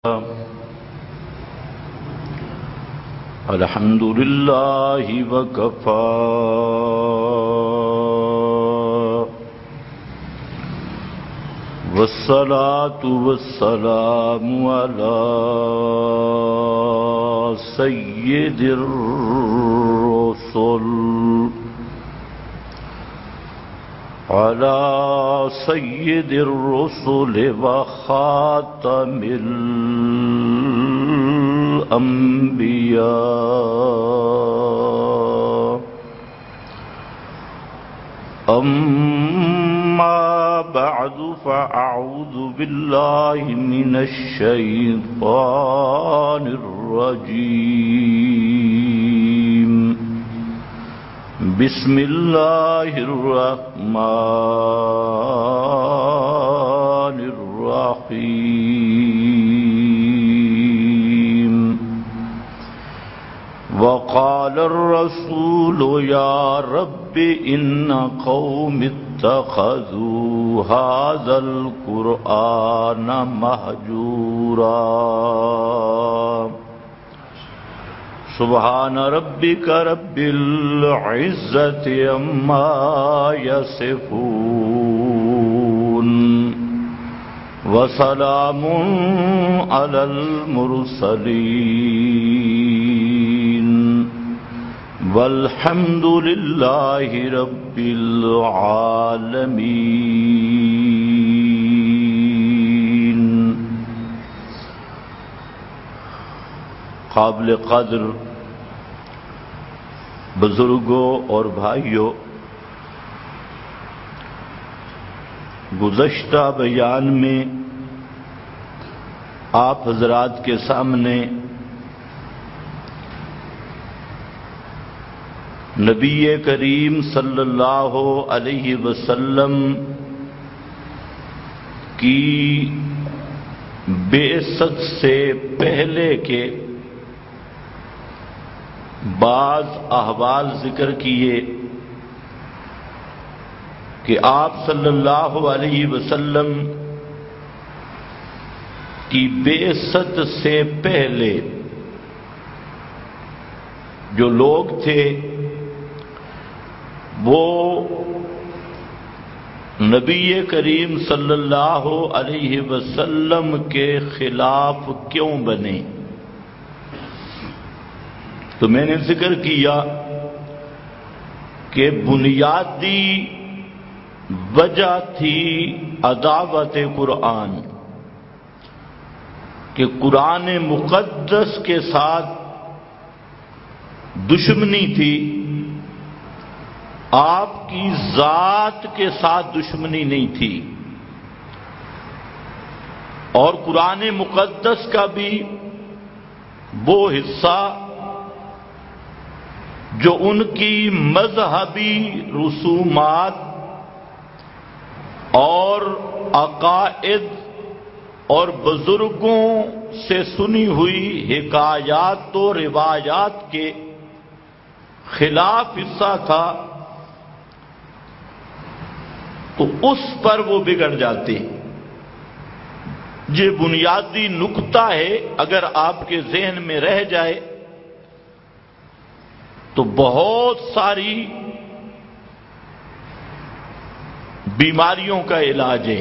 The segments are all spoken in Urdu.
الحمد لله وكفى والصلاة والسلام على سيد الرسل وخاتم الأنبياء. أما بعد فأعوذ بالله من الشيطان الرجيم. بسم الله الرحمن الرحيم. وقال الرسول يا رب إن قوم اتخذوا هذا القرآن مهجورا. سبحان ربك رب العزة عما يصفون وسلام على المرسلين والحمد لله رب العالمين. قابل قدر بزرگوں اور بھائیوں، گزشتہ بیان میں آپ حضرات کے سامنے نبی کریم صلی اللہ علیہ وسلم کی بعثت سے پہلے کے بعض احوال ذکر کیے کہ آپ صلی اللہ علیہ وسلم کی بعثت سے پہلے جو لوگ تھے وہ نبی کریم صلی اللہ علیہ وسلم کے خلاف کیوں بنے. تو میں نے ذکر کیا کہ بنیادی وجہ تھی عداوت قرآن، کہ قرآن مقدس کے ساتھ دشمنی تھی، آپ کی ذات کے ساتھ دشمنی نہیں تھی. اور قرآن مقدس کا بھی وہ حصہ جو ان کی مذہبی رسومات اور عقائد اور بزرگوں سے سنی ہوئی حکایات و روایات کے خلاف حصہ تھا، تو اس پر وہ بگڑ جاتے. یہ بنیادی نقطہ ہے، اگر آپ کے ذہن میں رہ جائے تو بہت ساری بیماریوں کا علاج ہے.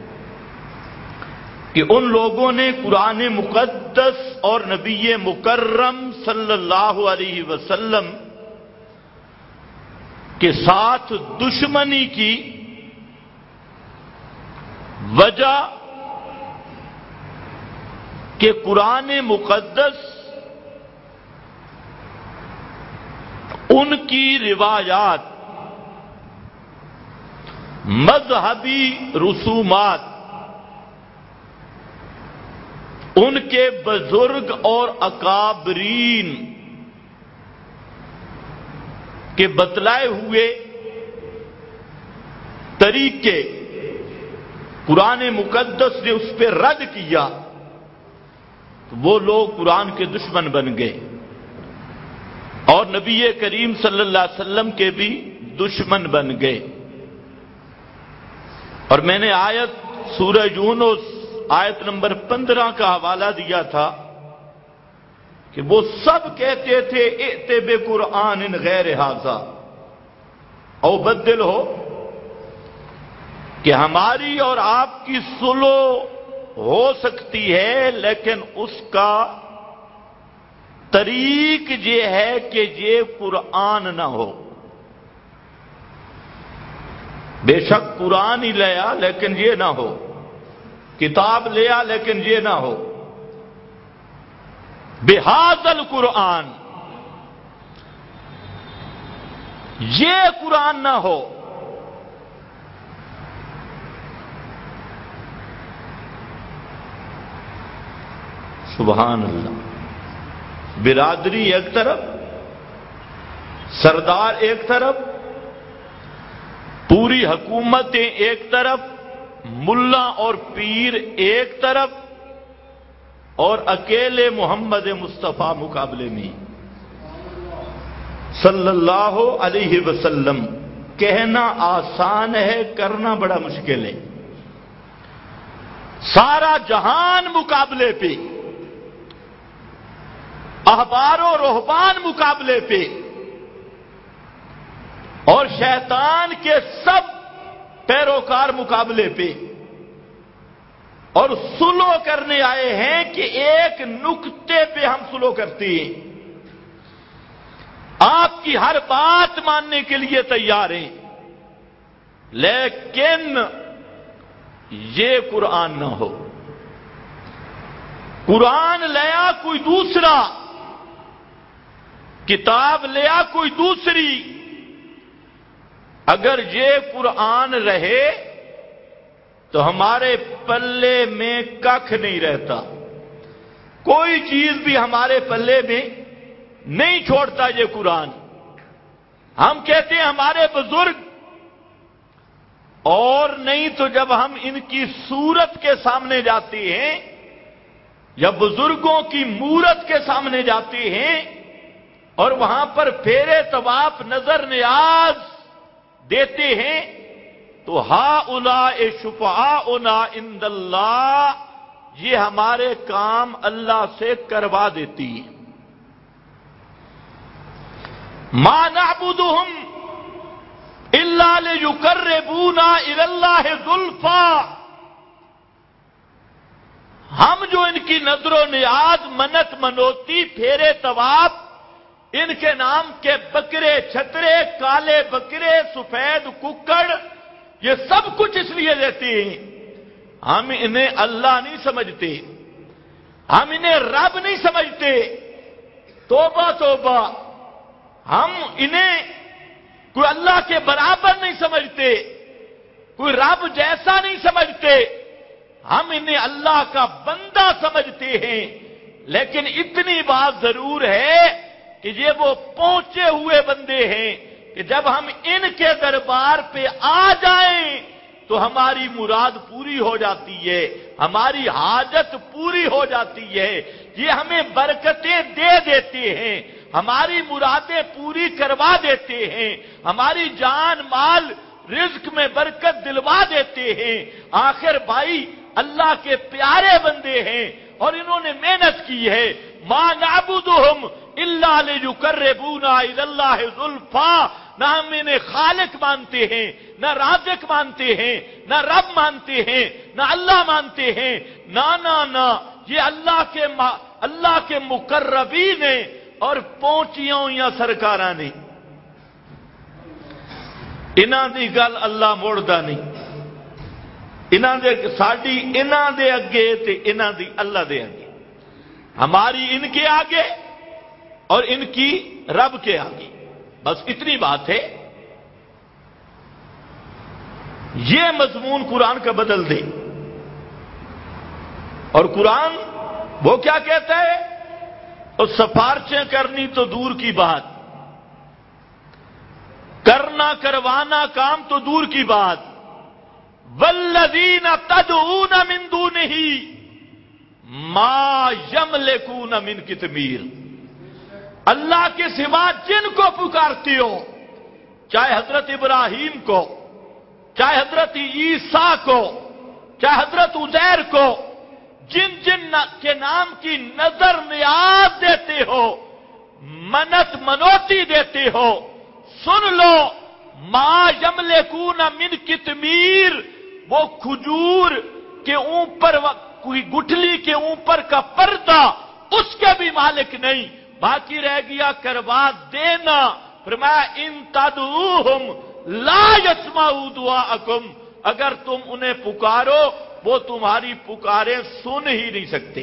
کہ ان لوگوں نے قرآن مقدس اور نبی مکرم صلی اللہ علیہ وسلم کے ساتھ دشمنی کی وجہ کہ قرآن مقدس ان کی روایات، مذہبی رسومات، ان کے بزرگ اور اکابرین کے بتلائے ہوئے طریقے قرآن مقدس نے اس پہ رد کیا، تو وہ لوگ قرآن کے دشمن بن گئے اور نبی کریم صلی اللہ علیہ وسلم کے بھی دشمن بن گئے. اور میں نے آیت سورہ یونس آیت نمبر 15 کا حوالہ دیا تھا کہ وہ سب کہتے تھے ائت بقرآن غیر ھذا او بدل کہ ہماری اور آپ کی صلح ہو سکتی ہے، لیکن اس کا طریق یہ ہے کہ یہ قرآن نہ ہو۔ بے شک قرآن ہی لیا لیکن یہ نہ ہو، کتاب لیا لیکن یہ نہ ہو، بہذا القرآن، یہ قرآن نہ ہو۔ سبحان اللہ۔ برادری ایک طرف، سردار ایک طرف، پوری حکومتیں ایک طرف، ملا اور پیر ایک طرف، اور اکیلے محمد مصطفیٰ مقابلے میں صلی اللہ علیہ وسلم۔ کہنا آسان ہے، کرنا بڑا مشکل ہے۔ سارا جہان مقابلے پہ، احبار و رہبان مقابلے پہ، اور شیطان کے سب پیروکار مقابلے پہ، اور سلو کرنے آئے ہیں کہ ایک نقطے پہ ہم سلو کرتے ہیں، آپ کی ہر بات ماننے کے لیے تیار ہیں، لیکن یہ قرآن نہ ہو۔ قرآن لیا کوئی دوسرا، کتاب لیا کوئی دوسری، اگر یہ قرآن رہے تو ہمارے پلے میں ککھ نہیں رہتا، کوئی چیز بھی ہمارے پلے میں نہیں چھوڑتا یہ قرآن۔ ہم کہتے ہیں ہمارے بزرگ، اور نہیں تو جب ہم ان کی صورت کے سامنے جاتے ہیں یا بزرگوں کی مورت کے سامنے جاتے ہیں اور وہاں پر پھیرے طواف نظر نیاز دیتے ہیں تو ہؤلاء شفعاؤنا عند اللہ، یہ ہمارے کام اللہ سے کروا دیتی ہے۔ ما نعبدهم الا لیقربونا الی اللہ زلفیٰ، ہم جو ان کی نظر و نیاز، منت منوتی، پھیرے طواف، ان کے نام کے بکرے چھترے، کالے بکرے، سفید ککڑ، یہ سب کچھ اس لیے دیتے ہیں، ہم انہیں اللہ نہیں سمجھتے، ہم انہیں رب نہیں سمجھتے۔ توبہ توبہ، ہم انہیں کوئی اللہ کے برابر نہیں سمجھتے، کوئی رب جیسا نہیں سمجھتے، ہم انہیں اللہ کا بندہ سمجھتے ہیں۔ لیکن اتنی بات ضرور ہے کہ یہ وہ پہنچے ہوئے بندے ہیں کہ جب ہم ان کے دربار پہ آ جائیں تو ہماری مراد پوری ہو جاتی ہے، ہماری حاجت پوری ہو جاتی ہے، یہ ہمیں برکتیں دے دیتے ہیں، ہماری مرادیں پوری کروا دیتے ہیں، ہماری جان مال رزق میں برکت دلوا دیتے ہیں۔ آخر بھائی اللہ کے پیارے بندے ہیں اور انہوں نے محنت کی ہے۔ ما نعبدهم الا لیقربونا الی اللہ زلفیٰ، نہ ہم انہیں خالق مانتے ہیں، نہ رازق مانتے ہیں، نہ رب مانتے ہیں، نہ اللہ مانتے ہیں، نہ یہ اللہ کے مقربین ہیں اور پہنچیاں ہوئیاں سرکاراں نے۔ انہاں دی گل اللہ موڑدا نہیں، انہاں دے اگے تے انہاں دی اللہ دے اگے، ہماری ان کے آگے اور ان کی رب کے آگے، بس اتنی بات ہے۔ یہ مضمون قرآن کا بدل دے، اور قرآن وہ کیا کہتا ہے، اور سفارشیں کرنی تو دور کی بات، کرنا کروانا کام تو دور کی بات، والذین تدعون من دونہ ما یملکون من قطمیر، اللہ کے سوا جن کو پکارتے ہو، چاہے حضرت ابراہیم کو، چاہے حضرت عیسیٰ کو، چاہے حضرت عزیر کو، جن جن کے نام کی نظر نیاز دیتے ہو، منت منوتی دیتے ہو، سن لو ما یملکون من قطمیر، وہ کھجور کے اوپر کوئی گٹھلی کے اوپر کا پردہ اس کے بھی مالک نہیں، باقی رہ گیا کروا دینا۔ فرمایا ان تدعوہم لا یسمعوا دعاءکم، اگر تم انہیں پکارو وہ تمہاری پکاریں سن ہی نہیں سکتے۔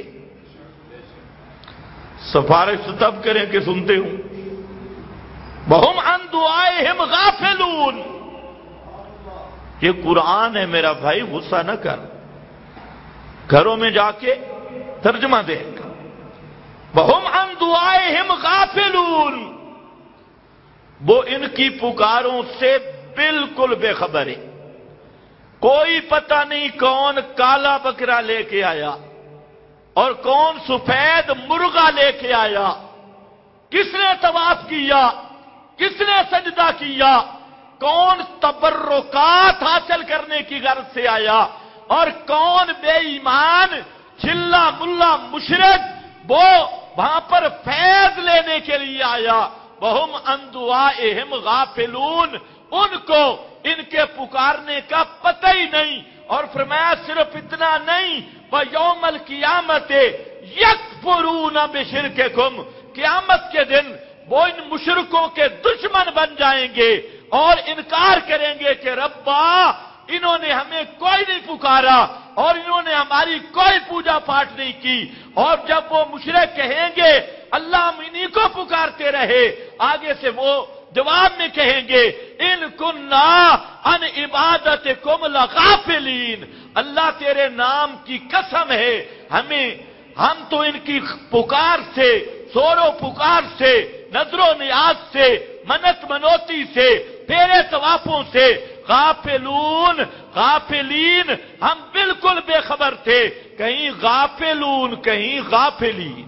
سفارش تو تب کریں کہ سنتے ہوں۔ وہم عن دعائہم غافلون، یہ قرآن ہے میرا بھائی، غصہ نہ کر، گھروں میں جا کے ترجمہ دیکھ۔ وہم عن دعائہم غافلون، وہ ان کی پکاروں سے بالکل بے خبر ہے، کوئی پتہ نہیں کون کالا بکرا لے کے آیا اور کون سفید مرغا لے کے آیا، کس نے طواف کیا، کس نے سجدہ کیا، کون تبرکات حاصل کرنے کی غرض سے آیا اور کون بے ایمان چلا ملا مشرک وہ وہاں پر فیض لینے کے لیے آیا۔ وہم عن دعائہم غافلون، ان کو ان کے پکارنے کا پتہ ہی نہیں۔ اور فرمایا صرف اتنا نہیں، وَيَوْمَ الْقِيَامَةِ يَكْفُرُونَ بِشِرْكِكُمْ، قیامت کے دن وہ ان مشرکوں کے دشمن بن جائیں گے اور انکار کریں گے کہ ربا انہوں نے ہمیں کوئی نہیں پکارا اور انہوں نے ہماری کوئی پوجا پاٹ نہیں کی۔ اور جب وہ مشرک کہیں گے اللہ ہم انہی کو پکارتے رہے، آگے سے وہ جواب میں کہیں گے ان کننا عن عبادتکم لغافلین، اللہ تیرے نام کی قسم ہے ہم تو ان کی پکار سے، زور و پکار سے، نظر و نیاز سے، منت منوتی سے، تیرے طوافوں سے غافلون، غافلین، ہم بالکل بے خبر تھے، کہیں غافلون کہیں غافلین۔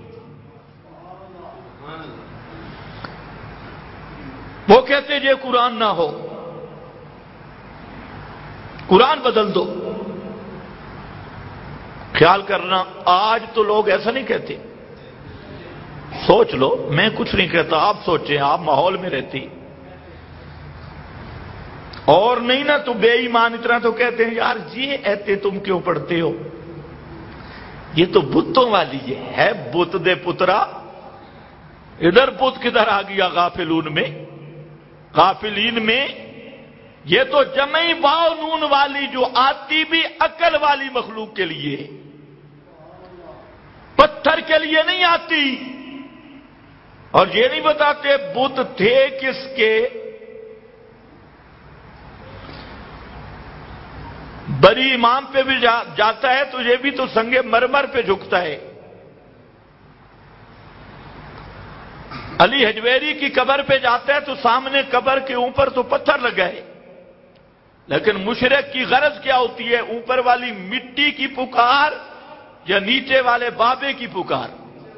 وہ کہتے یہ قرآن نہ ہو، قرآن بدل دو۔ خیال کرنا آج تو لوگ ایسا نہیں کہتے، سوچ لو، میں کچھ نہیں کہتا، آپ سوچیں، آپ ماحول میں رہتی اور نہیں نا تو بے ایمان اتنا تو کہتے ہیں یار یہ ایتے تم کیوں پڑھتے ہو، یہ تو بتوں والی ہے بت دے پترا، ادھر بت کدھر آ گیا غافلون میں، غافلین میں، یہ تو جمعی واو نون والی جو آتی بھی عقل والی مخلوق کے لیے، پتھر کے لیے نہیں آتی۔ اور یہ نہیں بتاتے بت تھے کس کے، بڑی امام پہ بھی جاتا ہے تو یہ بھی تو سنگ مرمر پہ جھکتا ہے۔ علی حجویری کی قبر پہ جاتا ہے تو سامنے قبر کے اوپر تو پتھر لگا ہے، لیکن مشرک کی غرض کیا ہوتی ہے، اوپر والی مٹی کی پکار یا نیچے والے بابے کی پکار،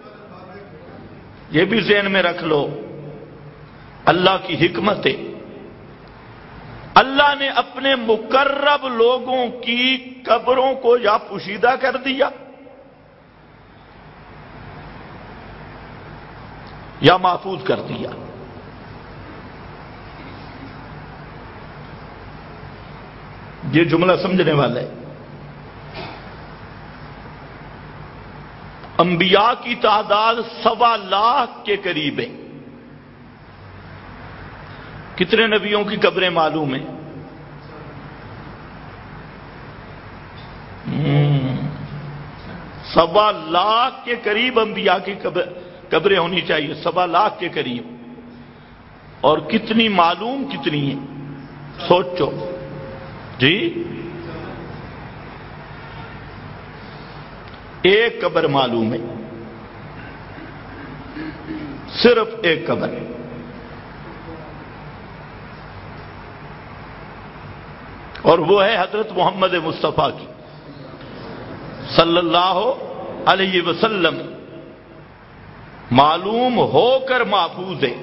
یہ بھی ذہن میں رکھ لو۔ اللہ کی حکمت ہے، اللہ نے اپنے مقرب لوگوں کی قبروں کو یا پوشیدہ کر دیا یا محفوظ کر دیا۔ یہ جملہ سمجھنے والا ہے۔ انبیاء کی تعداد 1.25 لاکھ کے قریب ہے۔ کتنے نبیوں کی قبریں معلوم ہیں؟ 1.25 لاکھ کے قریب انبیاء کی قبریں ہونی چاہیے، 1.25 لاکھ کے قریب، اور کتنی معلوم کتنی ہیں سوچو جی۔ ایک قبر معلوم ہے، صرف ایک قبر، اور وہ ہے حضرت محمد مصطفیٰ کی صلی اللہ علیہ وسلم، معلوم ہو کر محفوظ ہے،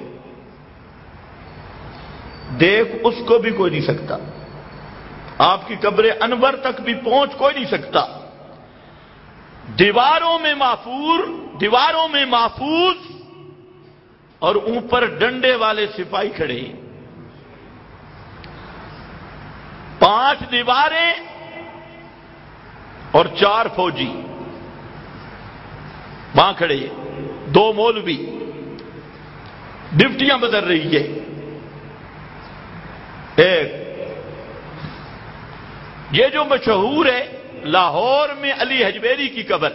دیکھ اس کو بھی کوئی نہیں سکتا، آپ کی قبر انور تک بھی پہنچ کوئی نہیں سکتا، دیواروں میں محفوظ اور اوپر ڈنڈے والے سپاہی کھڑے، 5 دیواریں اور 4 فوجی وہاں کھڑے، 2 مولوی، ڈپٹیاں بدل رہی ہے۔ ایک یہ جو مشہور ہے لاہور میں علی حجویری کی قبر،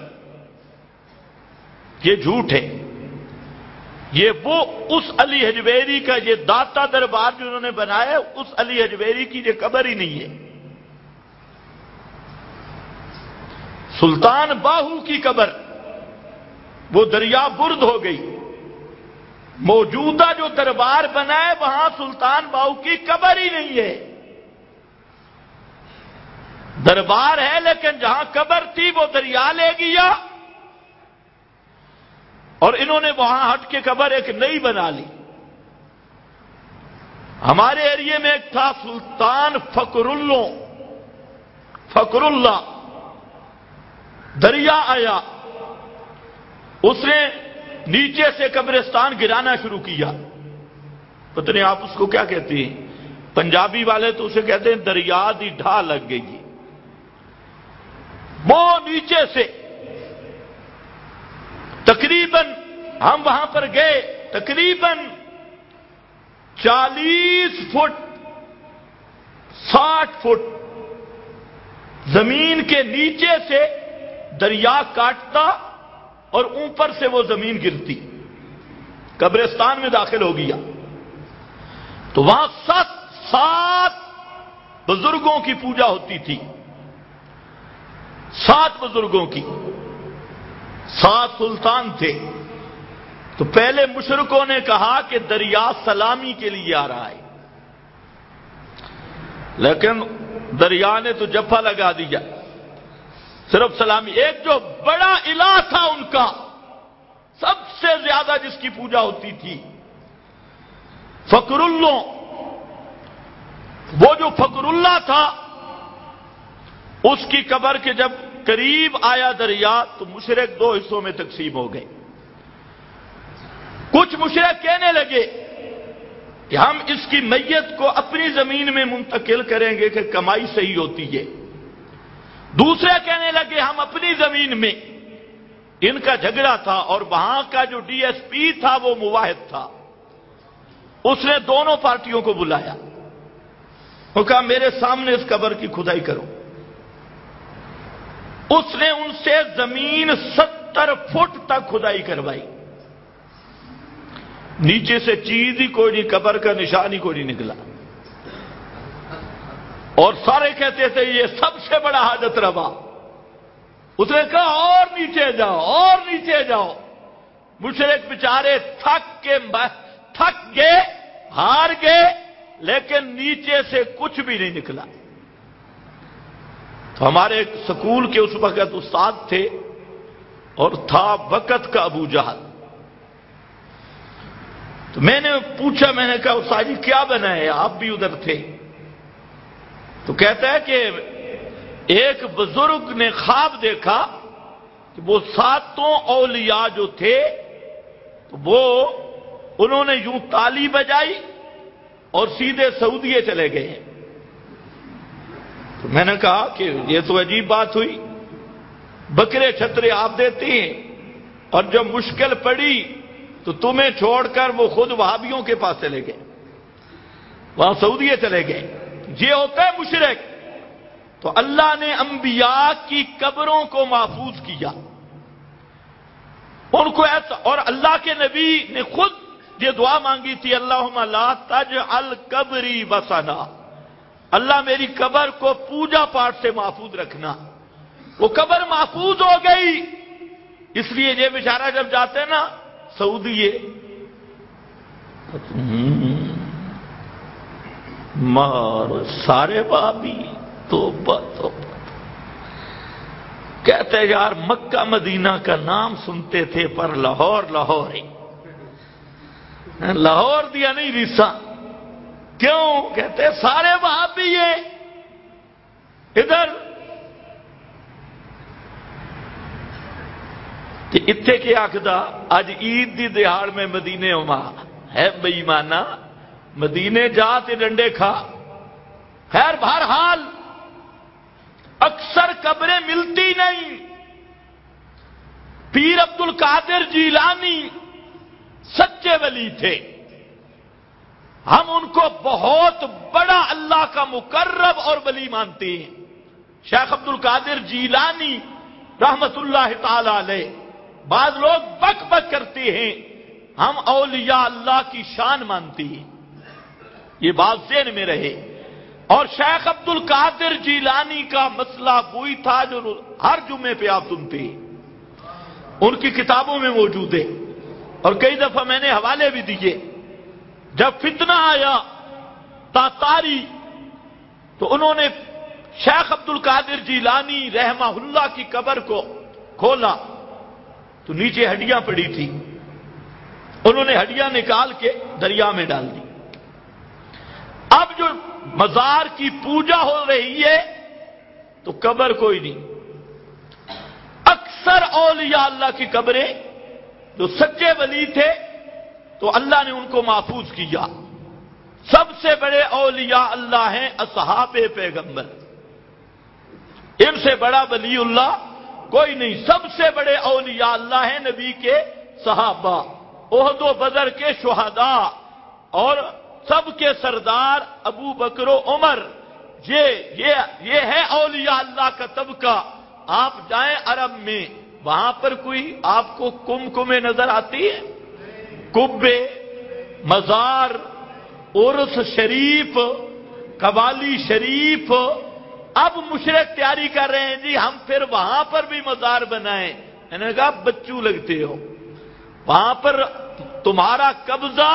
یہ جھوٹ ہے، یہ وہ اس علی حجویری کا یہ داتا دربار جو انہوں نے بنایا اس علی حجویری کی یہ قبر ہی نہیں ہے۔ سلطان باہو کی قبر وہ دریا برد ہو گئی، موجودہ جو دربار بنا ہے وہاں سلطان باہو کی قبر ہی نہیں ہے۔ دربار ہے لیکن جہاں قبر تھی وہ دریا لے گیا اور انہوں نے وہاں ہٹ کے قبر ایک نئی بنا لی۔ ہمارے ایریے میں ایک تھا سلطان فقر اللہ، دریا آیا، اس نے نیچے سے قبرستان گرانا شروع کیا۔ پتہ نہیں آپ اس کو کیا کہتے ہیں، پنجابی والے تو اسے کہتے ہیں دریا دی ڈھا لگ گئی۔ وہ نیچے سے تقریباً ہم وہاں پر گئے، تقریباً 40 فٹ 60 فٹ زمین کے نیچے سے دریا کاٹتا اور اوپر سے وہ زمین گرتی، قبرستان میں داخل ہو گیا۔ تو وہاں 7 بزرگوں کی پوجا ہوتی تھی، 7 بزرگوں کی، 7 سلطان تھے۔ تو پہلے مشرکوں نے کہا کہ دریا سلامی کے لیے آ رہا ہے، لیکن دریا نے تو جفا لگا دیا، صرف سلامی۔ ایک جو بڑا الہ تھا ان کا، سب سے زیادہ جس کی پوجا ہوتی تھی، فقر اللہ، وہ جو فقر اللہ تھا اس کی قبر کے جب قریب آیا دریا تو مشرک 2 حصوں میں تقسیم ہو گئے۔ کچھ مشرک کہنے لگے کہ ہم اس کی میت کو اپنی زمین میں منتقل کریں گے کہ کمائی صحیح ہوتی ہے، دوسرے کہنے لگے ہم اپنی زمین میں۔ ان کا جھگڑا تھا اور وہاں کا جو ڈی ایس پی تھا وہ مواحد تھا، اس نے دونوں پارٹیوں کو بلایا، وہ کہا میرے سامنے اس قبر کی کھدائی کرو۔ اس نے ان سے زمین 70 فٹ تک کھدائی کروائی، نیچے سے چیز ہی کوئی نہیں، قبر کا نشان ہی کوئی نہیں نکلا، اور سارے کہتے تھے یہ سب سے بڑا حاجت روا۔ اس نے کہا اور نیچے جاؤ اور نیچے جاؤ۔ مشرک بیچارے تھک گئے، ہار گئے، لیکن نیچے سے کچھ بھی نہیں نکلا۔ تو ہمارے ایک سکول کے اس وقت استاد تھے اور تھا وقت کا ابو جہل۔ تو میں نے پوچھا، میں نے کہا استاد جی کیا بنا ہے، آپ بھی ادھر تھے؟ تو کہتا ہے کہ ایک بزرگ نے خواب دیکھا کہ وہ 7 اولیاء جو تھے وہ انہوں نے یوں تالی بجائی اور سیدھے سعودیے چلے گئے۔ تو میں نے کہا کہ یہ تو عجیب بات ہوئی، بکرے چھترے آپ دیتی ہیں اور جب مشکل پڑی تو تمہیں چھوڑ کر وہ خود وہابیوں کے پاس چلے گئے، وہاں سعودیے چلے گئے۔ یہ ہوتا ہے مشرک۔ تو اللہ نے انبیاء کی قبروں کو محفوظ کیا، ان کو ایسا، اور اللہ کے نبی نے خود یہ دعا مانگی تھی، اللہم لا تجعل قبری وثنا، اللہ میری قبر کو پوجا پاٹ سے محفوظ رکھنا۔ وہ قبر محفوظ ہو گئی، اس لیے یہ بیچارہ جب جاتے ہیں نا سعودیے، مارو سارے بابی توبہ توبہ، کہتے یار مکہ مدینہ کا نام سنتے تھے پر لاہور ہی، لاہور دیا نہیں ریسا، کیوں؟ کہتے سارے وہابی ہیں، ادھر کہ اتنے کیا آخدا اج عید دی دہاڑ میں مدینے ہوما ہے بے ایمانا، مدینے جا تے ڈنڈے کھا۔ خیر بہرحال اکثر قبریں ملتی نہیں۔ پیر عبد القادر جیلانی سچے ولی تھے، ہم ان کو بہت بڑا اللہ کا مقرب اور ولی مانتے ہیں۔ شیخ عبد القادر جیلانی رحمت اللہ تعالی علیہ، بعض لوگ بک بک کرتے ہیں ہم اولیاء اللہ کی شان مانتے ہیں، یہ بات ذہن میں رہے۔ اور شیخ عبد القادر جیلانی کا مسئلہ وہی تھا جو ہر جمعے پہ آپ سنتے ہیں، ان کی کتابوں میں موجود ہے، اور کئی دفعہ میں نے حوالے بھی دیے۔ جب فتنہ آیا تاتاری تو انہوں نے شیخ عبد القادر جیلانی رحمہ اللہ کی قبر کو کھولا تو نیچے ہڈیاں پڑی تھی، انہوں نے ہڈیاں نکال کے دریا میں ڈال دی۔ اب جو مزار کی پوجا ہو رہی ہے تو قبر کوئی نہیں۔ اکثر اولیاء اللہ کی قبریں جو سچے ولی تھے تو اللہ نے ان کو محفوظ کیا۔ سب سے بڑے اولیاء اللہ ہیں اصحاب پیغمبر، ان سے بڑا ولی اللہ کوئی نہیں۔ سب سے بڑے اولیاء اللہ ہیں نبی کے صحابہ، احد و بدر کے شہداء، اور سب کے سردار ابو بکر و عمر۔ یہ ہے اولیاء اللہ کا طبقہ۔ آپ جائیں عرب میں، وہاں پر کوئی آپ کو کمکمے نظر آتی ہے؟ کبے، مزار، عرس شریف، قوالی شریف۔ اب مشرک تیاری کر رہے ہیں جی ہم پھر وہاں پر بھی مزار بنائیں۔ میں نے کہا بچوں لگتے ہو، وہاں پر تمہارا قبضہ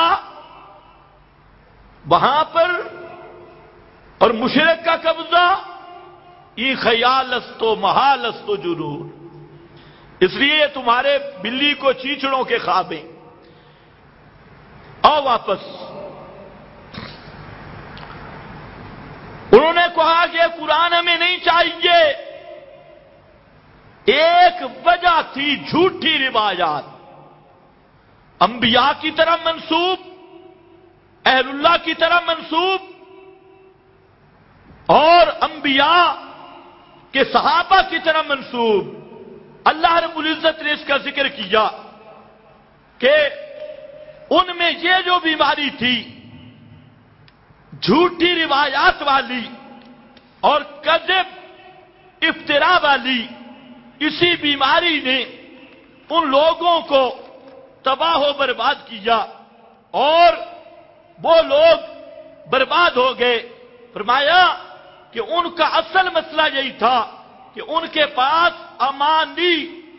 وہاں پر اور مشرک کا قبضہ، یہ خیال است و محال است و جرور۔ اس لیے تمہارے بلی کو چیچڑوں کے خواب ہیں۔ اور واپس انہوں نے کہا کہ قرآن ہمیں نہیں چاہیے۔ ایک وجہ تھی جھوٹی روایات، انبیاء کی طرف منسوب، اہل اللہ کی طرف منسوب، اور انبیاء کے صحابہ کی طرف منسوب۔ اللہ رب العزت نے اس کا ذکر کیا کہ ان میں یہ جو بیماری تھی جھوٹی روایات والی اور کذب افترا والی، اسی بیماری نے ان لوگوں کو تباہ و برباد کیا اور وہ لوگ برباد ہو گئے۔ فرمایا کہ ان کا اصل مسئلہ یہی تھا کہ ان کے پاس امانی،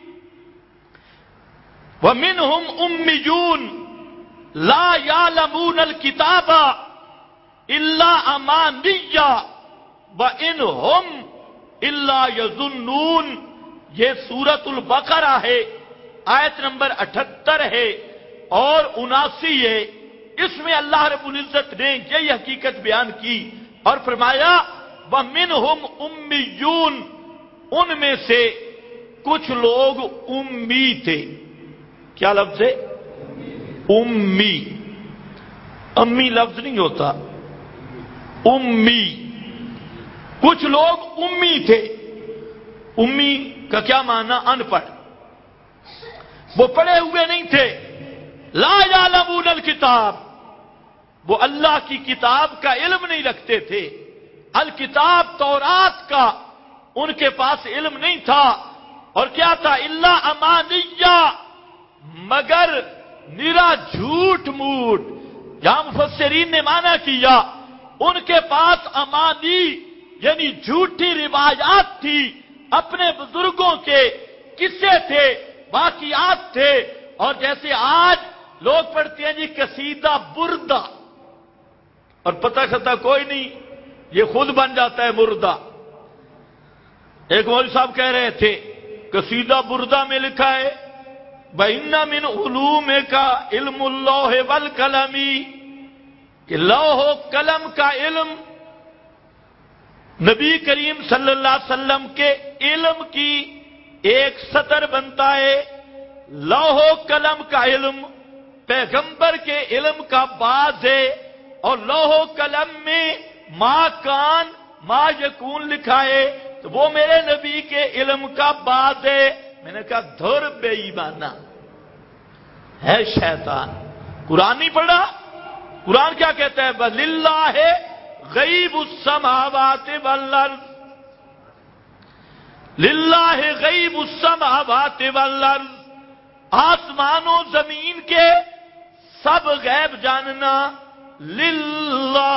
وَمِنْهُمْ أُمِّيُّونَ لَا يَعْلَمُونَ الْكِتَابَ إِلَّا أَمَانِيَّ وَإِنْ هُمْ إِلَّا يَظُنُّونَ۔ یہ سورۃ البقرہ ہے، آیت نمبر 78 ہے اور 79 ہے۔ اس میں اللہ رب العزت نے یہی حقیقت بیان کی اور فرمایا وَمِنْهُمْ أُمِّيُّونَ، ان میں سے کچھ لوگ امی تھے۔ کیا لفظ ہے؟ امی۔ امی لفظ نہیں ہوتا، امی۔ کچھ لوگ امی تھے۔ امی کا کیا معنی؟ ان پڑھ، وہ پڑھے ہوئے نہیں تھے۔ لا یعلمون الکتاب، وہ اللہ کی کتاب کا علم نہیں رکھتے تھے۔ الکتاب تورات کا ان کے پاس علم نہیں تھا۔ اور کیا تھا؟ الا امانیہ، مگر نرا جھوٹ موٹ۔ یہاں مفسرین نے معنی کیا ان کے پاس امانی یعنی جھوٹی روایات تھی، اپنے بزرگوں کے قصے تھے، واقعات تھے۔ اور جیسے آج لوگ پڑھتے ہیں جی قصیدہ بردہ، اور پتہ شتہ کوئی نہیں، یہ خود بن جاتا ہے مردہ۔ ایک مولوی صاحب کہہ رہے تھے قصیدہ بردہ میں لکھا ہے وَإِنَّ مِنْ عُلُومِكَ عِلْمُ اللَّوْحِ وَالْقَلَمِ، کہ لوح و قلم کا علم نبی کریم صلی اللہ علیہ وسلم کے علم کی ایک سطر بنتا ہے، لوح و قلم کا علم پیغمبر کے علم کا باز ہے، اور لوح و قلم میں ما کان ما یکون لکھا ہے تو وہ میرے نبی کے علم کا باز ہے۔ میں نے کہا دھر بے ایمانہ ہے شیطان، قرآن نہیں پڑھا؟ قرآن کیا کہتا ہے؟ وَلِلَّهِ غیب السماوات والارض، للہ غیب السماوات والارض، آسمان و زمین کے سب غیب جاننا للہ،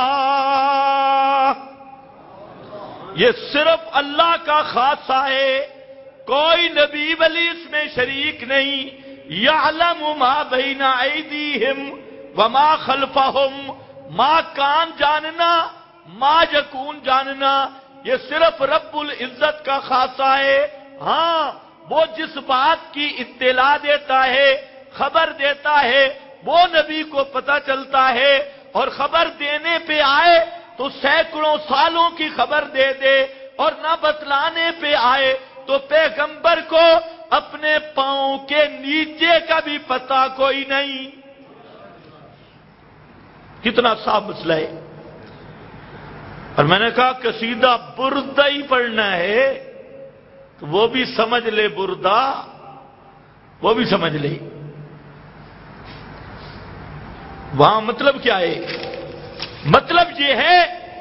یہ صرف اللہ کا خاصہ ہے، کوئی نبی ولی اس میں شریک نہیں۔ یعلم ما بین ایدیہم وما خلفہم، ما کان جاننا ما یکون جاننا یہ صرف رب العزت کا خاصہ ہے۔ ہاں وہ جس بات کی اطلاع دیتا ہے، خبر دیتا ہے، وہ نبی کو پتہ چلتا ہے، اور خبر دینے پہ آئے تو سینکڑوں سالوں کی خبر دے دے، اور نہ بتلانے پہ آئے تو پیغمبر کو اپنے پاؤں کے نیچے کا بھی پتہ کوئی نہیں۔ کتنا صاف مسئلہ ہے۔ اور میں نے کہا قصیدہ بردہ ہی پڑھنا ہے تو وہ بھی سمجھ لے، بردہ وہ بھی سمجھ لے۔ وہاں مطلب کیا ہے؟ مطلب یہ ہے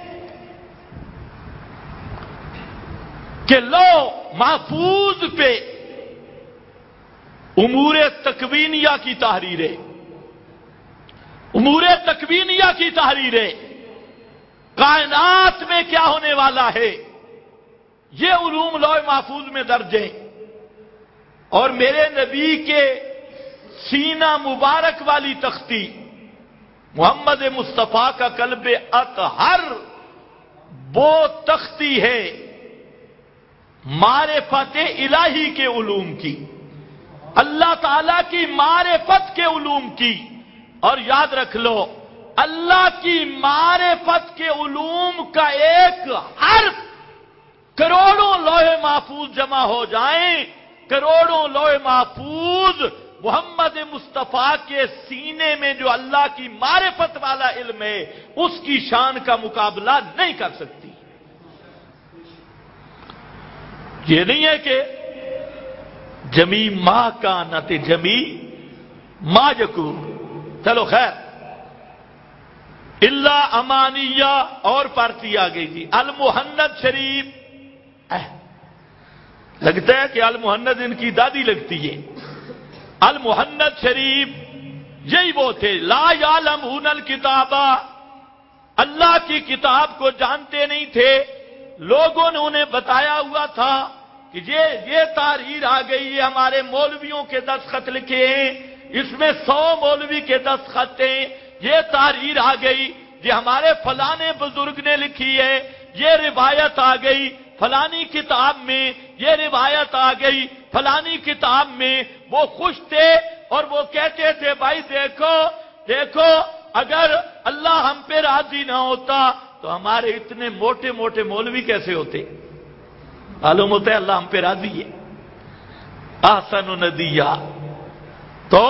کہ لو محفوظ پہ امور تکوینیہ کی تحریر ہے، امور تکوینیہ کی تحریر ہے، کائنات میں کیا ہونے والا ہے یہ علوم لوح محفوظ میں درج ہیں، اور میرے نبی کے سینہ مبارک والی تختی محمد مصطفیٰ کا قلب اطہر وہ تختی ہے معرفت الہی کے علوم کی، اللہ تعالی کی معرفت کے علوم کی۔ اور یاد رکھ لو اللہ کی معرفت کے علوم کا ایک حرف کروڑوں لوح محفوظ جمع ہو جائیں، کروڑوں لوح محفوظ محمد مصطفیٰ کے سینے میں جو اللہ کی معرفت والا علم ہے اس کی شان کا مقابلہ نہیں کر سکتی۔ یہ نہیں ہے کہ جمی ماں کا نت جمی ماں یکون، چلو خیر، اللہ امانیہ اور پارٹی آ گئی جی۔ المحند شریف، لگتا ہے کہ المحند ان کی دادی لگتی ہے۔ المحند شریف یہی وہ تھے، لا یعلمون الکتابہ، اللہ کی کتاب کو جانتے نہیں تھے، لوگوں نے انہیں بتایا ہوا تھا کہ یہ تحریر آ گئی، یہ ہمارے مولویوں کے دستخط لکھے ہیں، اس میں 100 مولوی کے دستخط ہیں، یہ تحریر آ گئی، یہ ہمارے فلانے بزرگ نے لکھی ہے، یہ روایت آ گئی فلانی کتاب میں، یہ روایت آ گئی فلانی کتاب میں۔ وہ خوش تھے اور وہ کہتے تھے بھائی دیکھو دیکھو، اگر اللہ ہم پہ راضی نہ ہوتا تو ہمارے اتنے موٹے موٹے مولوی کیسے ہوتے؟ معلوم ہوتا ہے اللہ ہم پہ راضی ہے۔ احسن ندیہ تو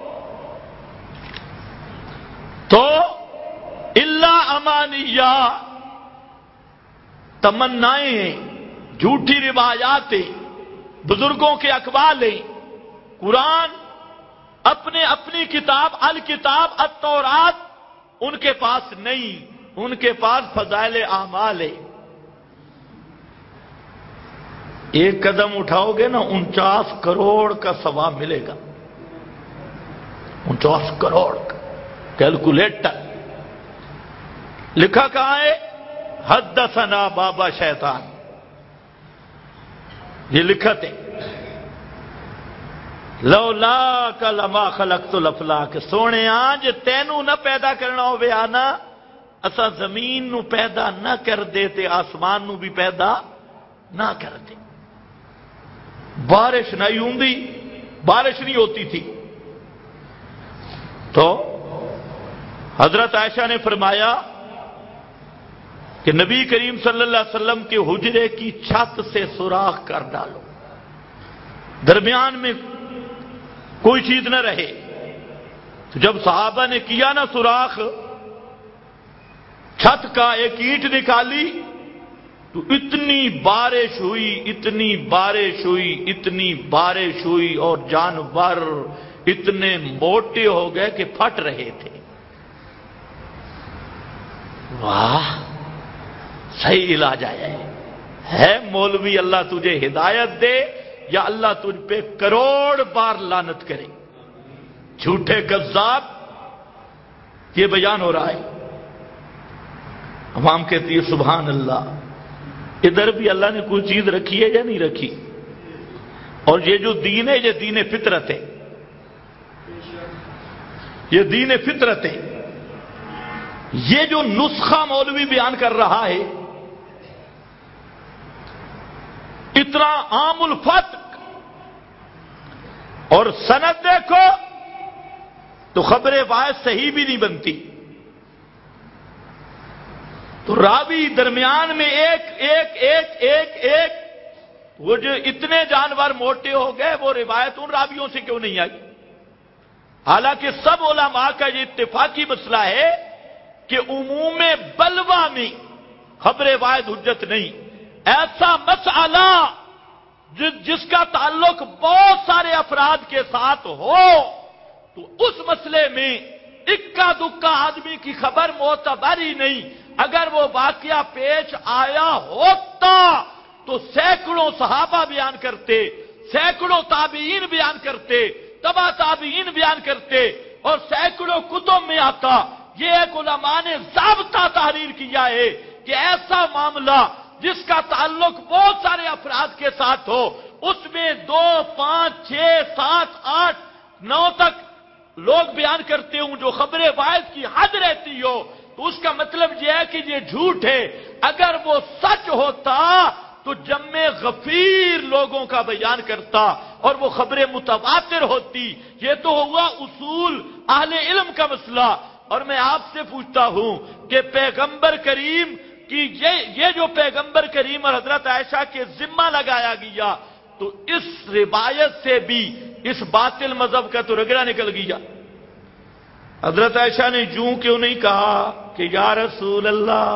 اللہ امانیہ تمنائیں ہیں، جھوٹی روایات ہیں، بزرگوں کے اقوال ہیں۔ قرآن اپنی کتاب الکتاب التورات ان کے پاس نہیں، ان کے پاس فضائل اعمال ہے۔ ایک قدم اٹھاؤ گے نا 49 کروڑ کا ثواب ملے گا، 49 کروڑ کا کیلکولیٹر۔ لکھا کہاں ہے؟ حدثنا بابا شیطان، یہ لکھت ہے۔ لولا کا لما خلقت الافلاک، سونے آج تینوں نہ پیدا کرنا ہوئے آنا اسا زمین نو پیدا نہ کر دیتے، آسمان نو بھی پیدا نہ کر دے۔ بارش نہیں ہوندی، بارش نہیں ہوتی تھی، تو حضرت عائشہ نے فرمایا کہ نبی کریم صلی اللہ علیہ وسلم کے حجرے کی چھت سے سوراخ کر ڈالو، درمیان میں کوئی چیز نہ رہے. تو جب صحابہ نے کیا نا سوراخ، چھت کا ایک اینٹ نکالی تو اتنی بارش ہوئی، اتنی بارش ہوئی، اتنی بارش ہوئی، اور جانور اتنے موٹے ہو گئے کہ پھٹ رہے تھے. واہ، صحیح علاج آیا ہے مولوی. اللہ تجھے ہدایت دے یا اللہ تجھ پہ کروڑ بار لعنت کرے. جھوٹے کذاب. یہ بیان ہو رہا ہے. عوام کہتی ہے سبحان اللہ. ادھر بھی اللہ نے کوئی چیز رکھی ہے یا نہیں رکھی؟ اور یہ جو دین ہے یہ دین فطرت ہے. یہ دین فطرت ہے. یہ جو نسخہ مولوی بیان کر رہا ہے اتنا عام الفتق، اور سند دیکھو تو خبر واحد صحیح بھی نہیں بنتی. تو راوی درمیان میں ایک ایک ایک ایک ایک وہ جو اتنے جانور موٹے ہو گئے، وہ روایت ان راویوں سے کیوں نہیں آئی؟ حالانکہ سب علماء کا یہ اتفاقی مسئلہ ہے کہ عموم بلوا میں خبر واحد حجت نہیں. ایسا مسئلہ جس کا تعلق بہت سارے افراد کے ساتھ ہو تو اس مسئلے میں اکا دکا آدمی کی خبر معتبر ہی نہیں. اگر وہ واقعہ پیش آیا ہوتا تو سینکڑوں صحابہ بیان کرتے، سینکڑوں تابعین بیان کرتے، تبع تابعین بیان کرتے، اور سینکڑوں کتب میں آتا. یہ ایک علماء نے ضابطہ تحریر کیا ہے کہ ایسا معاملہ جس کا تعلق بہت سارے افراد کے ساتھ ہو، اس میں 2، 5، 6، 7، 8، 9 تک لوگ بیان کرتے ہوں جو خبر واحد کی حد رہتی ہو، تو اس کا مطلب یہ ہے کہ یہ جھوٹ ہے. اگر وہ سچ ہوتا تو جمع غفیر لوگوں کا بیان کرتا اور وہ خبریں متواتر ہوتی. یہ تو ہوا اصول اہل علم کا مسئلہ. اور میں آپ سے پوچھتا ہوں کہ پیغمبر کریم کی یہ جو پیغمبر کریم اور حضرت عائشہ کے ذمہ لگایا گیا، تو اس روایت سے بھی اس باطل مذہب کا تو رگڑا نکل گیا. حضرت عائشہ نے یوں کیوں نہیں کہا کہ یا رسول اللہ،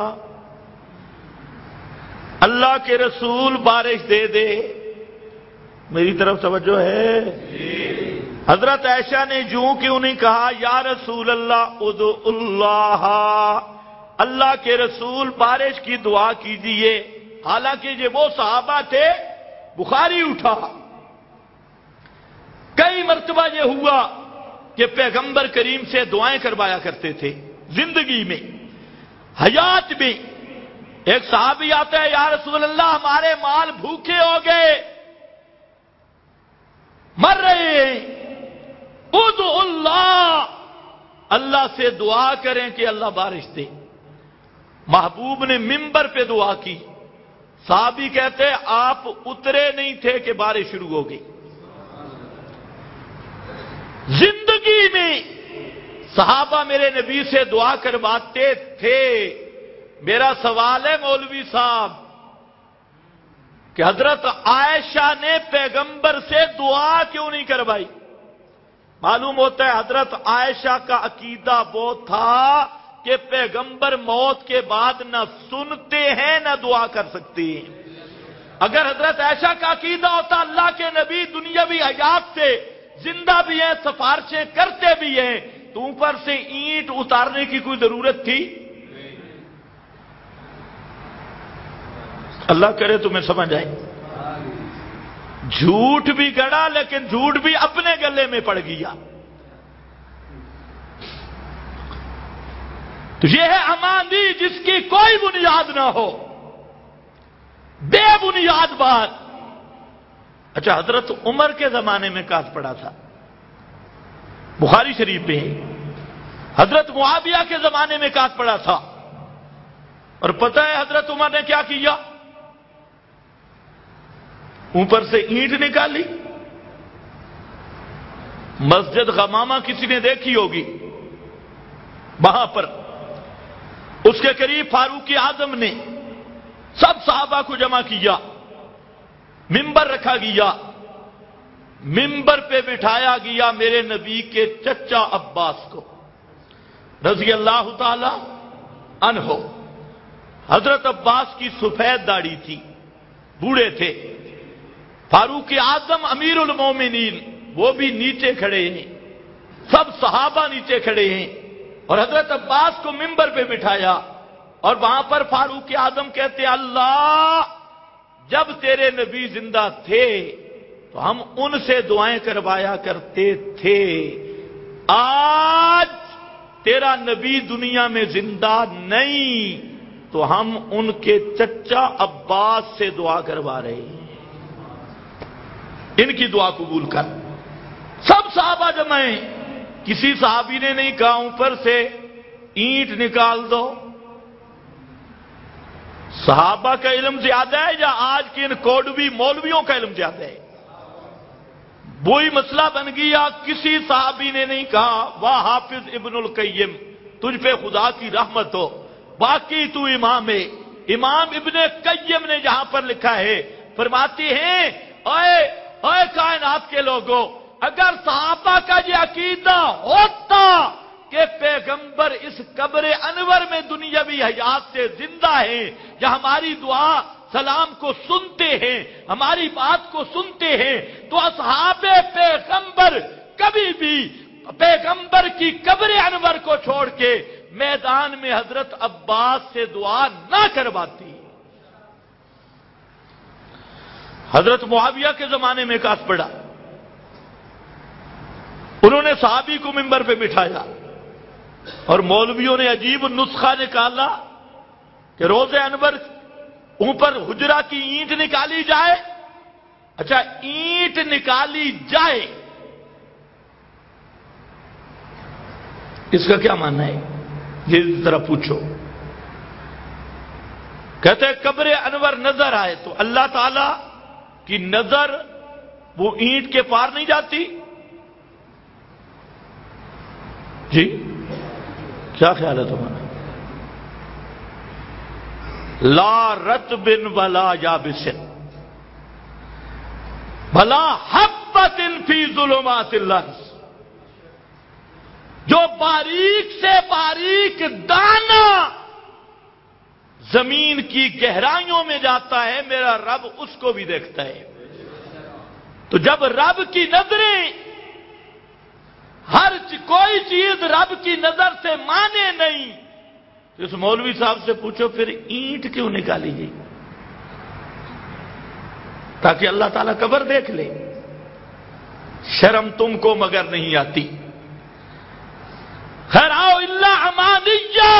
اللہ کے رسول بارش دے دے؟ میری طرف توجہ ہے. حضرت عائشہ نے یوں کیوں نہیں کہا یا رسول اللہ ادعو اللہ، اللہ کے رسول بارش کی دعا کیجئے؟ حالانکہ یہ وہ صحابہ تھے. بخاری اٹھا، کئی مرتبہ یہ ہوا کہ پیغمبر کریم سے دعائیں کروایا کرتے تھے زندگی میں، حیات میں. ایک صحابی آتا ہے، یا رسول اللہ ہمارے مال بھوکے ہو گئے، مر رہے ہیں، ادعو اللہ، اللہ سے دعا کریں کہ اللہ بارش دے. محبوب نے منبر پہ دعا کی. صحابی کہتے آپ اترے نہیں تھے کہ بارش شروع ہو گئی. زندگی میں صحابہ میرے نبی سے دعا کرواتے تھے. میرا سوال ہے مولوی صاحب کہ حضرت عائشہ نے پیغمبر سے دعا کیوں نہیں کروائی؟ معلوم ہوتا ہے حضرت عائشہ کا عقیدہ وہ تھا کہ پیغمبر موت کے بعد نہ سنتے ہیں نہ دعا کر سکتے ہیں. اگر حضرت عائشہ کا عقیدہ ہوتا اللہ کے نبی دنیاوی حیات سے زندہ بھی ہیں، سفارشیں کرتے بھی ہیں، تو اوپر سے اینٹ اتارنے کی کوئی ضرورت تھی؟ اللہ کرے تمہیں سمجھ آئے. جھوٹ بھی گڑا لیکن جھوٹ بھی اپنے گلے میں پڑ گیا. تو یہ ہے اماندی جس کی کوئی بنیاد نہ ہو، بے بنیاد بات. اچھا، حضرت عمر کے زمانے میں کاٹ پڑا تھا، بخاری شریف میں ہے. حضرت معاویہ کے زمانے میں کاٹ پڑا تھا. اور پتہ ہے حضرت عمر نے کیا کیا؟ اوپر سے اینٹ نکالی. مسجد غمامہ کسی نے دیکھی ہوگی، وہاں پر اس کے قریب فاروق اعظم نے سب صحابہ کو جمع کیا، منبر رکھا گیا، منبر پہ بٹھایا گیا میرے نبی کے چچا عباس کو رضی اللہ تعالی عنہ۔ حضرت عباس کی سفید داڑھی تھی، بوڑھے تھے۔ فاروق اعظم امیر المومنین وہ بھی نیچے کھڑے ہیں، سب صحابہ نیچے کھڑے ہیں، اور حضرت عباس کو منبر پہ بٹھایا، اور وہاں پر فاروق اعظم کہتے اللہ جب تیرے نبی زندہ تھے تو ہم ان سے دعائیں کروایا کرتے تھے، آج تیرا نبی دنیا میں زندہ نہیں تو ہم ان کے چچا عباس سے دعا کروا رہے ہیں، ان کی دعا قبول کر۔ سب صحابہ جمع ہیں، کسی صحابی نے نہیں کہا اوپر سے اینٹ نکال دو۔ صحابہ کا علم زیادہ ہے یا آج کے ان کوڈوی مولویوں کا علم زیادہ ہے؟ وہی مسئلہ بن گیا، کسی صحابی نے نہیں کہا واہ حافظ ابن القیم تجھ پہ خدا کی رحمت ہو، باقی تو امام ہے۔ امام ابن قیم نے جہاں پر لکھا ہے فرماتے ہیں اے کائنات کے لوگوں، اگر صحابہ کا یہ عقیدہ ہوتا کہ پیغمبر اس قبر انور میں دنیاوی حیات سے زندہ ہیں یا ہماری دعا سلام کو سنتے ہیں، ہماری بات کو سنتے ہیں، تو اصحاب پیغمبر کبھی بھی پیغمبر کی قبر انور کو چھوڑ کے میدان میں حضرت عباس سے دعا نہ کرواتی۔ حضرت معاویہ کے زمانے میں کاس پڑا، انہوں نے صحابی کو منبر پہ بٹھایا اور مولویوں نے عجیب نسخہ نکالا کہ روز انور اوپر حجرہ کی اینٹ نکالی جائے۔ اچھا اینٹ نکالی جائے اس کا کیا معنی ہے یہ ذرا پوچھو۔ کہتے ہیں قبر انور نظر آئے تو اللہ تعالی کی نظر وہ اینٹ کے پار نہیں جاتی؟ جی کیا خیال ہے تمہارا؟ لا رطب ولا یابس بلا حبۃ فی ظلمات الارض، جو باریک سے باریک دانہ زمین کی گہرائیوں میں جاتا ہے میرا رب اس کو بھی دیکھتا ہے۔ تو جب رب کی نظریں کوئی چیز رب کی نظر سے مانے نہیں، تو اس مولوی صاحب سے پوچھو پھر اینٹ کیوں نکالی گئی؟ تاکہ اللہ تعالیٰ قبر دیکھ لے۔ شرم تم کو مگر نہیں آتی۔ خیر آؤ اللہ امانیہ،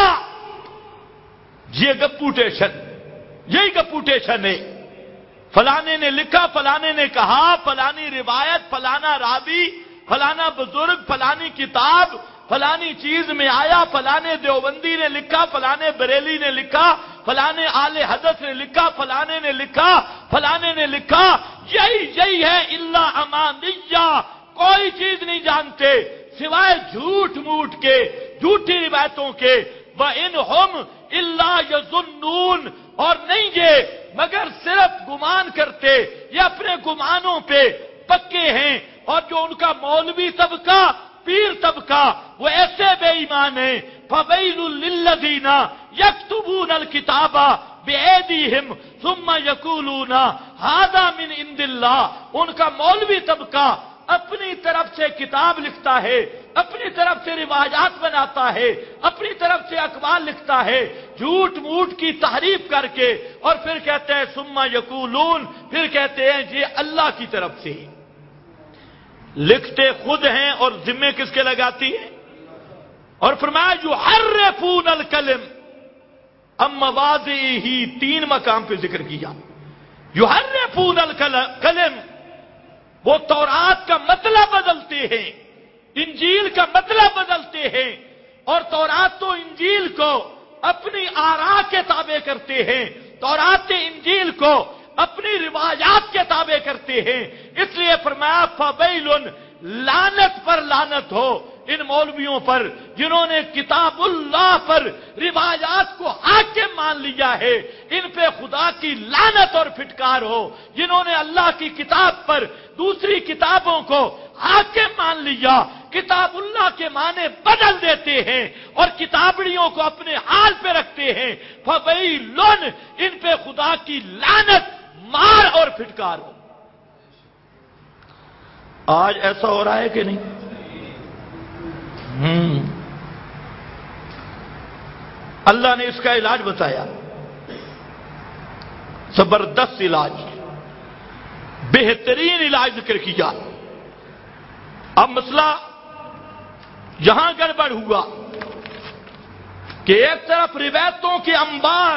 یہ گپوٹیشن، یہی گپوٹیشن ہے۔ فلانے نے لکھا، فلانے نے کہا، فلانی روایت، فلانا راوی، فلانا بزرگ، فلانی کتاب، فلانی چیز میں آیا، فلانے دیوبندی نے لکھا، فلانے بریلی نے لکھا، فلانے آل حدث نے لکھا، فلانے نے لکھا، فلانے نے لکھا۔ یہی ہے اللہ امانیہ، کوئی چیز نہیں جانتے سوائے جھوٹ موٹ کے، جھوٹی روایتوں کے۔ وَإِنْهُمْ إِلَّا يَظُنُّونَ، اور نہیں یہ مگر صرف گمان کرتے، یہ اپنے گمانوں پہ پکے ہیں۔ اور جو ان کا مولوی طبقہ، پیر طبقہ، وہ ایسے بے ایمان ہیں۔ فَوَيْلٌ لِلَّذِينَ يَكْتُبُونَ الْكِتَابَ بِأَيْدِيهِمْ ثُمَّ يَقُولُونَ هَذَا مِنْ عِنْدِ اللَّهِ، ان کا مولوی طبقہ اپنی طرف سے کتاب لکھتا ہے، اپنی طرف سے روایات بناتا ہے، اپنی طرف سے اقوال لکھتا ہے، جھوٹ موٹ کی تحریف کر کے، اور پھر کہتے ہیں ثم یقولون، پھر کہتے ہیں یہ اللہ کی طرف سے۔ لکھتے خود ہیں اور ذمے کس کے لگاتی ہے؟ اور فرمایا یحرفون الکلم ام مواضعہ، تین مقام پہ ذکر کیا۔ یحرفون الکلم، وہ تورات کا مطلب بدلتے ہیں، انجیل کا مطلب بدلتے ہیں، اور تورات تو انجیل کو اپنی آراء کے تابع کرتے ہیں، تورات انجیل کو اپنی روایات کے تابع کرتے ہیں۔ اس لیے فرمایا فویل، لعنت پر لعنت ہو ان مولویوں پر جنہوں نے کتاب اللہ پر روایات کو حاکم مان لیا ہے، ان پہ خدا کی لعنت اور پھٹکار ہو۔ جنہوں نے اللہ کی کتاب پر دوسری کتابوں کو حاکم مان لیا، کتاب اللہ کے معنی بدل دیتے ہیں اور کتابڑیوں کو اپنے حال پہ رکھتے ہیں، فویل ان پہ خدا کی لعنت، مار اور پھٹکار ہو۔ آج ایسا ہو رہا ہے کہ نہیں؟ اللہ نے اس کا علاج بتایا، زبردست علاج، بہترین علاج ذکر کیا۔ اب مسئلہ جہاں گڑبڑ ہوا کہ ایک طرف روایتوں کے انبار،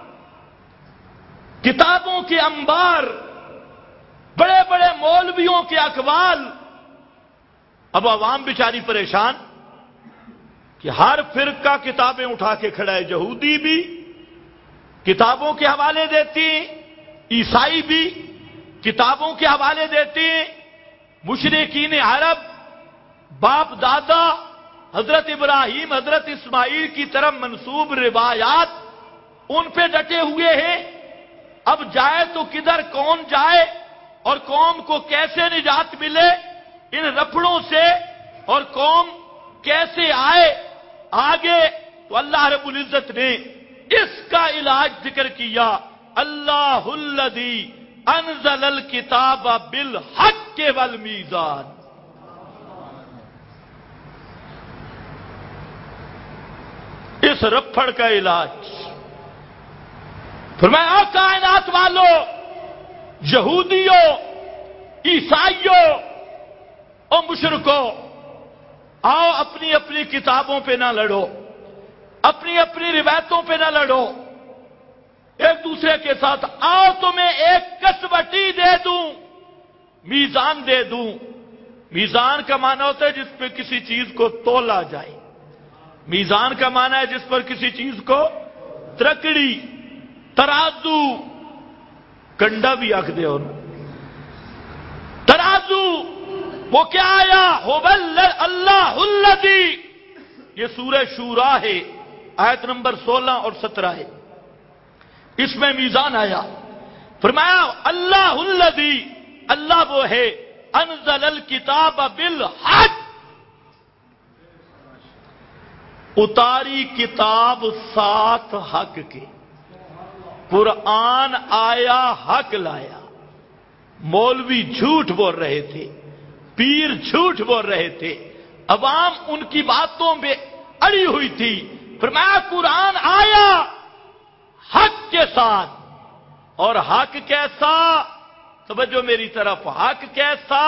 کتابوں کے انبار، بڑے بڑے مولویوں کے اقوال، اب عوام بیچاری پریشان کہ ہر فرقہ کتابیں اٹھا کے کھڑا ہے، یہودی بھی کتابوں کے حوالے دیتی، عیسائی بھی کتابوں کے حوالے دیتے، مشرکین عرب باپ دادا حضرت ابراہیم حضرت اسماعیل کی طرف منسوب روایات ان پہ ڈٹے ہوئے ہیں۔ اب جائے تو کدھر، کون جائے اور قوم کو کیسے نجات ملے ان رفڑوں سے، اور قوم کیسے آئے آگے؟ تو اللہ رب العزت نے اس کا علاج ذکر کیا، اللہ الذی انزل الکتاب بالحق والمیزان۔ اس رفڑ کا علاج فرمایا، کائنات والوں، یہودیوں، عیسائیوں اور مشرکوں، آؤ اپنی اپنی کتابوں پہ نہ لڑو، اپنی اپنی روایتوں پہ نہ لڑو، ایک دوسرے کے ساتھ آؤ، تمہیں ایک کسوٹی دے دوں، میزان دے دوں۔ میزان کا معنی ہوتا ہے جس پہ کسی چیز کو تولا جائے، میزان کا معنی ہے جس پر کسی چیز کو ترکڑی، ترازو، کنڈا بھی آکھ دے، اور ترازو وہ کیا آیا؟ اللہ الذی، یہ سورہ شورا ہے، آیت نمبر 16 اور 17 ہے، اس میں میزان آیا۔ فرمایا اللہ الذی، اللہ وہ ہے، انزل الکتاب بالحق، اتاری کتاب ساتھ حق کے، قرآن آیا حق لایا۔ مولوی جھوٹ بول رہے تھے، پیر جھوٹ بول رہے تھے، عوام ان کی باتوں میں اڑی ہوئی تھی۔ فرمایا قرآن آیا حق کے ساتھ، اور حق کیسا؟ توجہ میری طرف، حق کیسا؟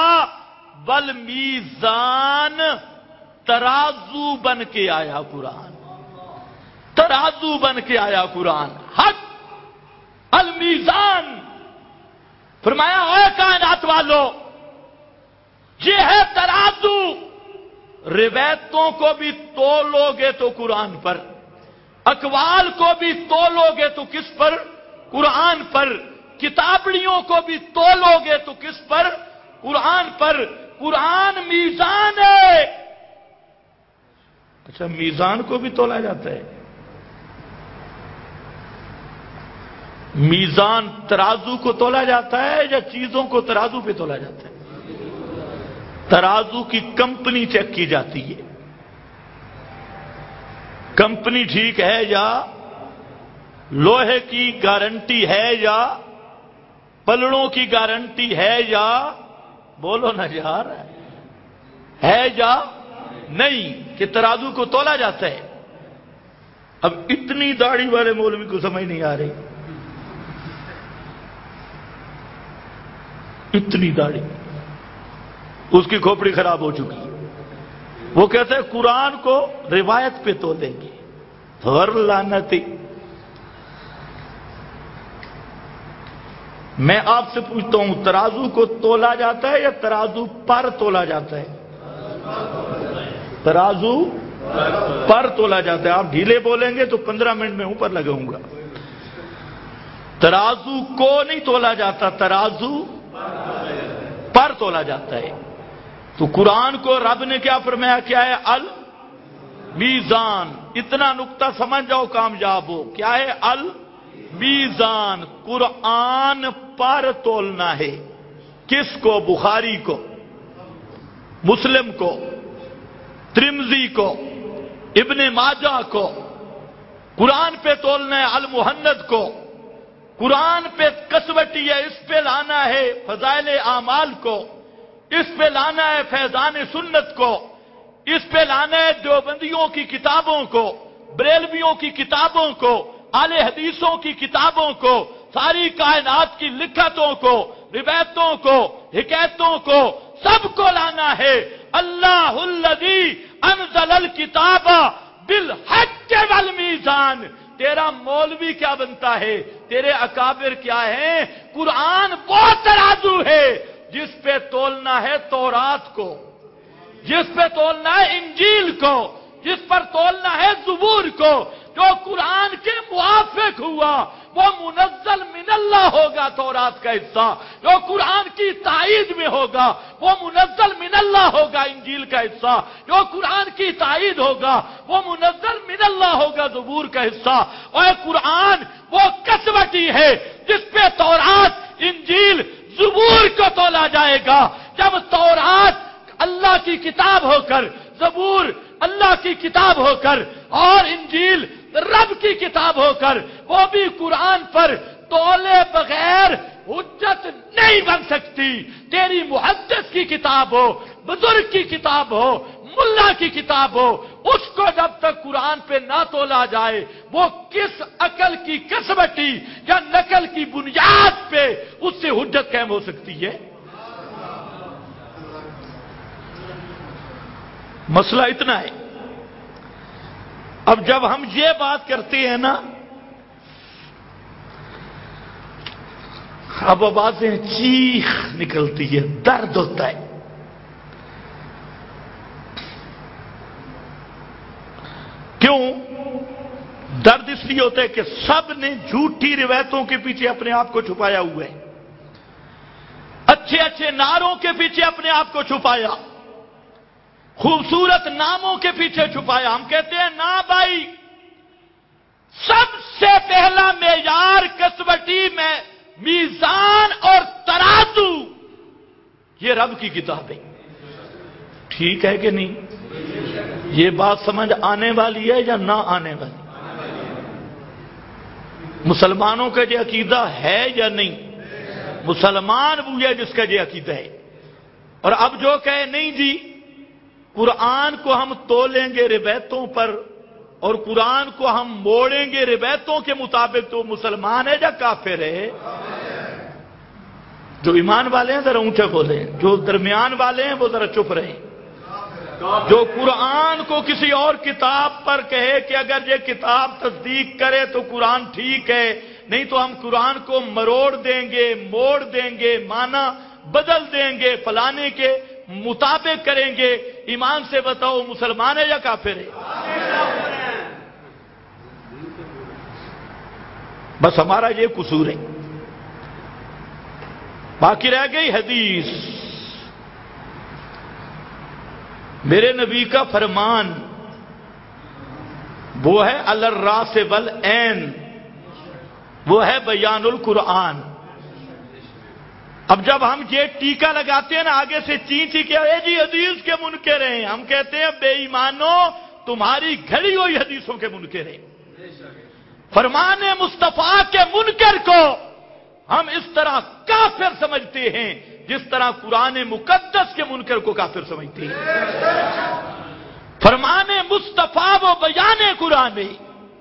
والمیزان، ترازو بن کے آیا قرآن، ترازو بن کے آیا قرآن، حق المیزان۔ فرمایا اے کائنات والو، یہ ہے ترازو، روایتوں کو بھی تولو گے تو قرآن پر، اقوال کو بھی تولو گے تو کس پر؟ قرآن پر، کتابڑیوں کو بھی تولو گے تو کس پر؟ قرآن پر۔ قرآن میزان ہے۔ اچھا، میزان کو بھی تولا جاتا ہے؟ میزان ترازو کو تولا جاتا ہے یا چیزوں کو ترازو پہ تولا جاتا ہے؟ ترازو کی کمپنی چیک کی جاتی ہے، کمپنی ٹھیک ہے یا لوہے کی گارنٹی ہے یا پلڑوں کی گارنٹی ہے یا بولو نہ یار، ہے یا نہیں، کہ ترازو کو تولا جاتا ہے۔ اب اتنی داڑھی والے مولوی کو سمجھ نہیں آ رہی، اتنی داڑھی، اس کی کھوپڑی خراب ہو چکی ہے۔ وہ کہتے ہیں قرآن کو روایت پہ تولیں گے، غر لعنتی۔ میں آپ سے پوچھتا ہوں، ترازو کو تولا جاتا ہے یا ترازو پر تولا جاتا ہے؟ ترازو پر تولا جاتا ہے۔ آپ ڈھیلے بولیں گے تو 15 منٹ میں اوپر لگاؤں گا۔ ترازو کو نہیں تولا جاتا، ترازو پر تولا جاتا ہے۔ تو قرآن کو رب نے کیا فرمایا؟ کیا ہے؟ المیزان. اتنا نقطہ سمجھ جاؤ کامیاب ہو. کیا ہے؟ المیزان. قرآن پر تولنا ہے. کس کو؟ بخاری کو، مسلم کو، ترمذی کو، ابن ماجہ کو. قرآن پہ تولنا ہے. المحند کو قرآن پہ کسوٹی ہے، اس پہ لانا ہے فضائل اعمال کو، اس پہ لانا ہے فیضان سنت کو، اس پہ لانا ہے دیوبندیوں کی کتابوں کو، بریلویوں کی کتابوں کو، اہل حدیثوں کی کتابوں کو، ساری کائنات کی لکھتوں کو، روایتوں کو، حکایتوں کو، سب کو لانا ہے. اللہ الذی انزل الکتاب بالحق والمیزان. تیرا مولوی کیا بنتا ہے؟ تیرے اکابر کیا ہیں؟ قرآن وہ ترازو ہے جس پہ تولنا ہے تورات کو، جس پہ تولنا ہے انجیل کو، جس پر تولنا ہے زبور کو. جو قرآن کے موافق ہوا وہ منزل من اللہ ہوگا تورات کا حصہ. جو قرآن کی تائید میں ہوگا وہ منزل من اللہ ہوگا انجیل کا حصہ. جو قرآن کی تائید ہوگا وہ منزل من اللہ ہوگا زبور کا حصہ. اور قرآن وہ کسوٹی ہے جس پہ تورات، انجیل، زبور کو تولا جائے گا. جب تورات اللہ کی کتاب ہو کر، زبور اللہ کی کتاب ہو کر، اور انجیل رب کی کتاب ہو کر، وہ بھی قرآن پر تولے بغیر حجت نہیں بن سکتی. تیری محدث کی کتاب ہو، بزرگ کی کتاب ہو، ملا کی کتاب ہو، اس کو جب تک قرآن پہ نہ تولا جائے وہ کس عقل کی کسوٹی یا نقل کی بنیاد پہ اس سے حجت قائم ہو سکتی ہے؟ مسئلہ اتنا ہے. اب جب ہم یہ بات کرتے ہیں نا، اب آوازیں چیخ نکلتی ہے، درد ہوتا ہے. کیوں درد؟ اس لیے ہوتا ہے کہ سب نے جھوٹی روایتوں کے پیچھے اپنے آپ کو چھپایا ہوا ہے، اچھے اچھے نعروں کے پیچھے اپنے آپ کو چھپایا، خوبصورت ناموں کے پیچھے چھپایا. ہم کہتے ہیں نا بھائی، سب سے پہلا معیار کسوٹی میں میزان اور ترازو یہ رب کی کتاب ہے. ٹھیک ہے کہ نہیں؟ یہ بات سمجھ آنے والی ہے یا نہ آنے والی؟ مسلمانوں کا یہ عقیدہ ہے یا نہیں؟ مسلمان وہ ہے جس کا یہ عقیدہ ہے. اور اب جو کہے نہیں جی قرآن کو ہم تولیں گے روایتوں پر اور قرآن کو ہم موڑیں گے روایتوں کے مطابق، تو مسلمان ہے یا کافر ہے؟ جو ایمان والے ہیں ذرا اونچا بولیں، جو درمیان والے ہیں وہ ذرا چپ رہیں. جو قرآن کو کسی اور کتاب پر کہے کہ اگر یہ کتاب تصدیق کرے تو قرآن ٹھیک ہے، نہیں تو ہم قرآن کو مروڑ دیں گے، موڑ دیں گے، معنی بدل دیں گے، فلانے کے مطابق کریں گے، ایمان سے بتاؤ مسلمان ہے یا کافر ہے؟ بس ہمارا یہ قصور ہے. باقی رہ گئی حدیث. میرے نبی کا فرمان وہ ہے الراس والعین، وہ ہے بیان القرآن. اب جب ہم یہ ٹیکا لگاتے ہیں نا آگے سے چینچی کیا ہے جی حدیث کے منکر ہیں، ہم کہتے ہیں بے ایمانو تمہاری گھڑی ہوئی حدیثوں کے منکر ہیں. فرمان مصطفیٰ کے منکر کو ہم اس طرح کافر سمجھتے ہیں جس طرح قرآن مقدس کے منکر کو کافر سمجھتے ہیں. فرمان مصطفیٰ وہ بیان قرآن ہے،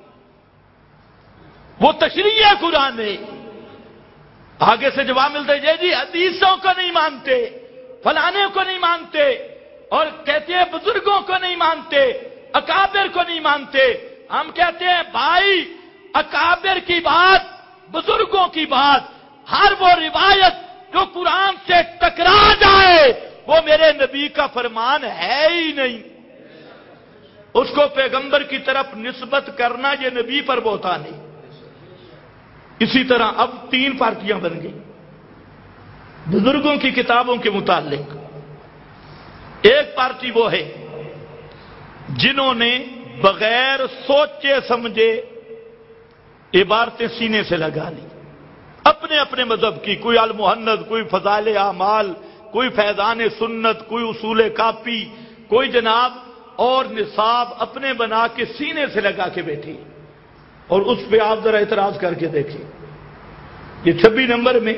وہ تشریح قرآن ہے. آگے سے جواب ملتا ہے جی حدیثوں کو نہیں مانتے، فلانے کو نہیں مانتے، اور کہتے ہیں بزرگوں کو نہیں مانتے، اکابر کو نہیں مانتے. ہم کہتے ہیں بھائی اکابر کی بات، بزرگوں کی بات، ہر وہ روایت جو قرآن سے ٹکرا جائے وہ میرے نبی کا فرمان ہے ہی نہیں. اس کو پیغمبر کی طرف نسبت کرنا یہ نبی پر بہتان ہے. اسی طرح اب 3 پارٹیاں بن گئی بزرگوں کی کتابوں کے متعلق. ایک پارٹی وہ ہے جنہوں نے بغیر سوچے سمجھے عبارتیں سینے سے لگا لی، اپنے اپنے مذہب کی، کوئی المحنت، کوئی فضائل اعمال، کوئی فیضان سنت، کوئی اصول کافی، کوئی جناب اور نصاب اپنے بنا کے سینے سے لگا کے بیٹھے، اور اس پہ آپ ذرا اعتراض کر کے دیکھیں۔ یہ 26 نمبر میں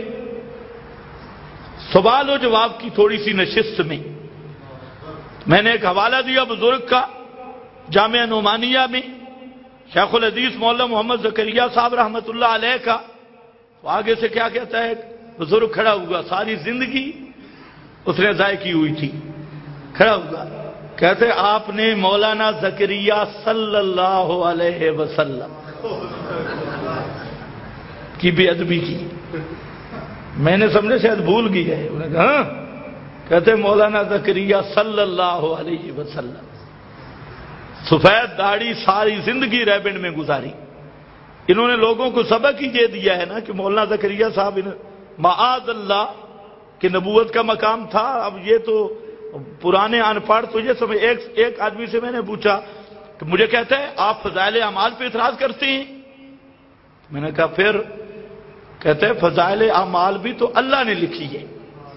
سوال و جواب کی تھوڑی سی نشست میں نے ایک حوالہ دیا بزرگ کا، جامعہ نعمانیہ میں شیخ الحدیث مولانا محمد زکریہ صاحب رحمۃ اللہ علیہ کا، تو آگے سے کیا کہتا ہے، بزرگ کھڑا ہوا، ساری زندگی اس نے ضائع کی ہوئی تھی، کھڑا ہوا، کہتے آپ نے مولانا زکریہ صلی اللہ علیہ وسلم کی بے ادبی کی۔ میں نے سمجھے شاید بھول گئی ہے، انہوں نے کہا ہاں، کہتے مولانا زکریہ صلی اللہ علیہ وسلم، سفید داڑھی، ساری زندگی ریبنڈ میں گزاری۔ انہوں نے لوگوں کو سبق ہی دے دیا ہے نا کہ مولانا زکریہ صاحب معاذ اللہ کہ نبوت کا مقام تھا۔ اب یہ تو پرانے ان پڑھ تو یہ سمجھ۔ ایک آدمی سے میں نے پوچھا کہ مجھے کہتا ہے آپ فضائل اعمال پہ اعتراض کرتے ہیں، میں نے کہا پھر؟ کہتے ہیں فضائل اعمال بھی تو اللہ نے لکھی ہے،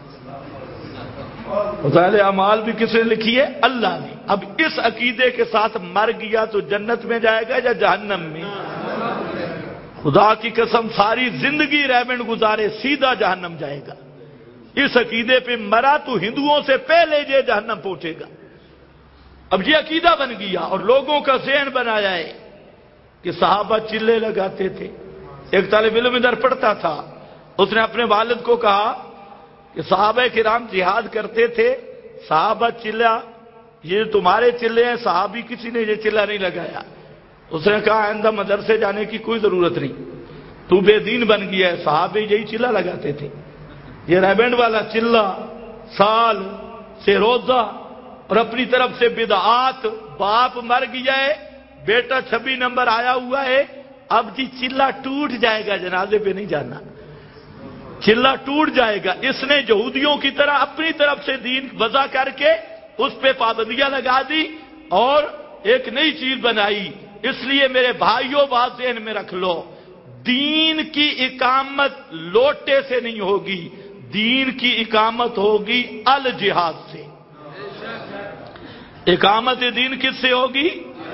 فضائل اعمال بھی کس نے لکھی ہے؟ اللہ نے۔ اب اس عقیدے کے ساتھ مر گیا تو جنت میں جائے گا یا جہنم میں؟ خدا کی قسم ساری زندگی ریبنڈ گزارے سیدھا جہنم جائے گا۔ اس عقیدے پہ مرا تو ہندوؤں سے پہلے یہ جہنم پہنچے گا۔ اب یہ عقیدہ بن گیا اور لوگوں کا ذہن بنایا ہے کہ صحابہ چلے لگاتے تھے۔ ایک طالب علم ادھر پڑھتا تھا، اس نے اپنے والد کو کہا کہ صحابہ کرام جہاد کرتے تھے، صحابہ چلا، یہ تمہارے چلے ہیں، صحابی کسی نے یہ چلا نہیں لگایا۔ اس نے کہا آئندہ مدرسے جانے کی کوئی ضرورت نہیں، تو بے دین بن گیا ہے، صحابے یہی چلا لگاتے تھے۔ یہ ریبنڈ والا چلا، سال سے روزہ اور اپنی طرف سے بدعات، باپ مر گیا ہے، بیٹا 26 نمبر آیا ہوا ہے، اب جی چلا ٹوٹ جائے گا، جنازے پہ نہیں جانا، چلا ٹوٹ جائے گا۔ اس نے یہودیوں کی طرح اپنی طرف سے دین وضع کر کے اس پہ پابندیاں لگا دی اور ایک نئی چیز بنائی۔ اس لیے میرے بھائیوں بات ذہن میں رکھ لو، دین کی اقامت لوٹے سے نہیں ہوگی، دین کی اقامت ہوگی الجہاد سے۔ اقامت دین کس سے ہوگی؟